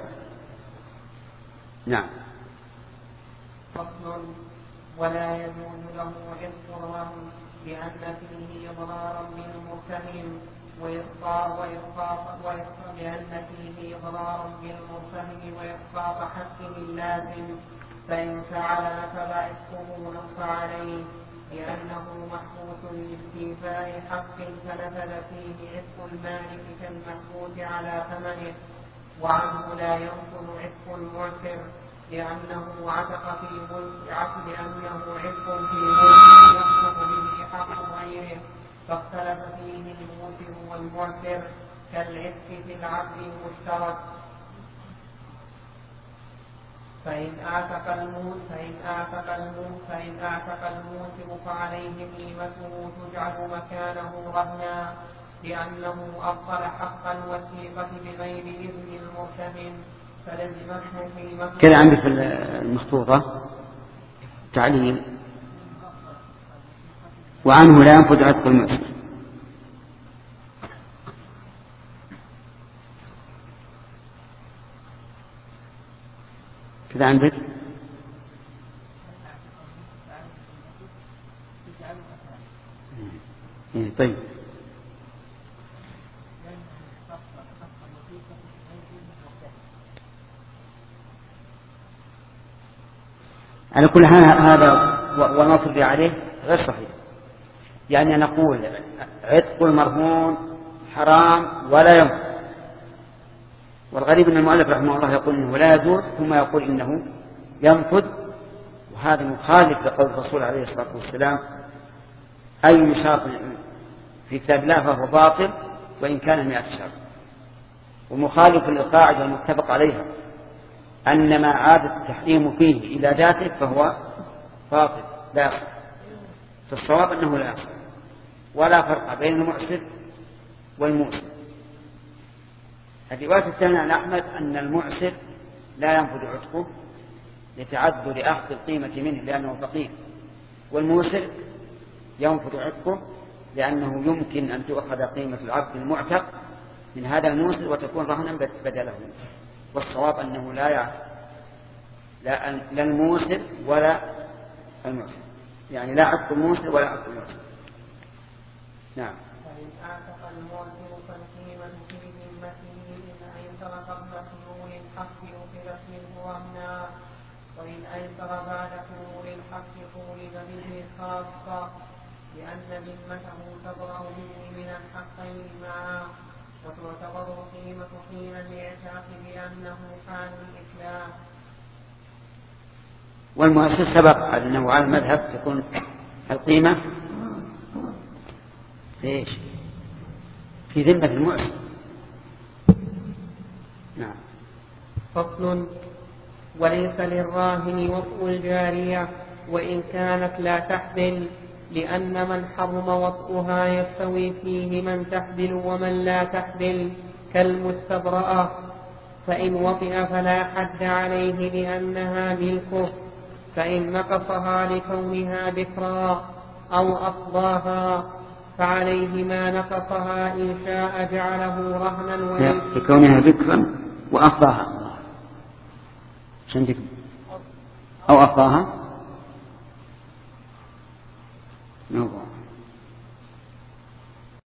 S1: نعم.
S2: فصل. ولا يجوز له عتق الرهن لأن فيه إضرارا بالمرتهن وإسقاط وإسقاط لأن فيه إضرارا بالمرتهن وإسقاط حقه اللازم، فإن فعل نفذ عتقه نص عليه لأنه محبوس لاستيفاء حق فنفذ فيه عتق المالك كالمحبوس على ثمنه، وعنه لا ينفذ عتق المعسر لأنه عتق في ملك عتق لأنه عتق في ملك يصلح به حق غيره، فاختلف فيه الموسر والمعسر كالعتق في العبد المشترك. فإن أعتق الموت فإن أعتق الموت فإن أعتق الموسر فعليه قيمته تجعل مكانه رهنا لأنه أبطل حق الوثيقة بغير إذن المرتهن فلزمته قيمته.
S1: كذا عندك في المخطوطة تعليل وعنه لا ينفذ عتق المعسر. كذا عندك إيه طيب. على كل حال هذا ونصر عليه غير صحيح. يعني نقول عتق المرهون حرام ولا ينفذ، والغريب أن المؤلف رحمه الله يقول إنه لا يجوز ثم يقول إنه ينفذ، وهذا مخالف لقول الرسول عليه الصلاة والسلام أي شرط في كتاب الله فهو باطل وإن كان مئة شرط، ومخالف للقاعدة المتفق عليها أن ما عاد التحريم فيه إلى ذاته فهو باطل لا يصح. فالصواب أنه لا يصح، ولا فرق بين المعسر والموسر. الرواية الثانية عن أحمد أن المعسر لا ينفذ عتقه لتعذر أخذ القيمة منه لأنه فقير، والموسر ينفذ عتقه لأنه يمكن أن تؤخذ قيمة العبد المعتق من هذا الموسر وتكون رهنا بدله. والصواب أنه لا يعرف لا, لا الموسر ولا المعسر، يعني لا عتق الموسر ولا عتق المعسر. نعم.
S2: فإن أعتق الموسر فالقيمة في ذمته إن أيسر قبل حلول الحق أخذت منه رهنا وإن أيسر بعد حلول الحق طولب به خاصة لأن ذمته تبرأ به من الحقين معا وتعتبر القيمة حين الاعتاق بأنه حال الإسلام.
S1: والمؤسس سبق أنه على المذهب تكون القيمة إيش في ذمة المؤسس. نعم.
S2: فصل. وليس للراهن وطء الجارية وإن كانت لا تحبل لأن من حرم وطئها يستوي فيه من تحبل ومن لا تحبل كالمستبرأة فإن وطئ فلا حد عليه لأنها ملكه فإن نقصها لكونها بكرا أو أفضاها فعليه ما نقصها إن شاء جعله رهنا وإن
S1: لكونها بكرا وأفضاها أو أفضاها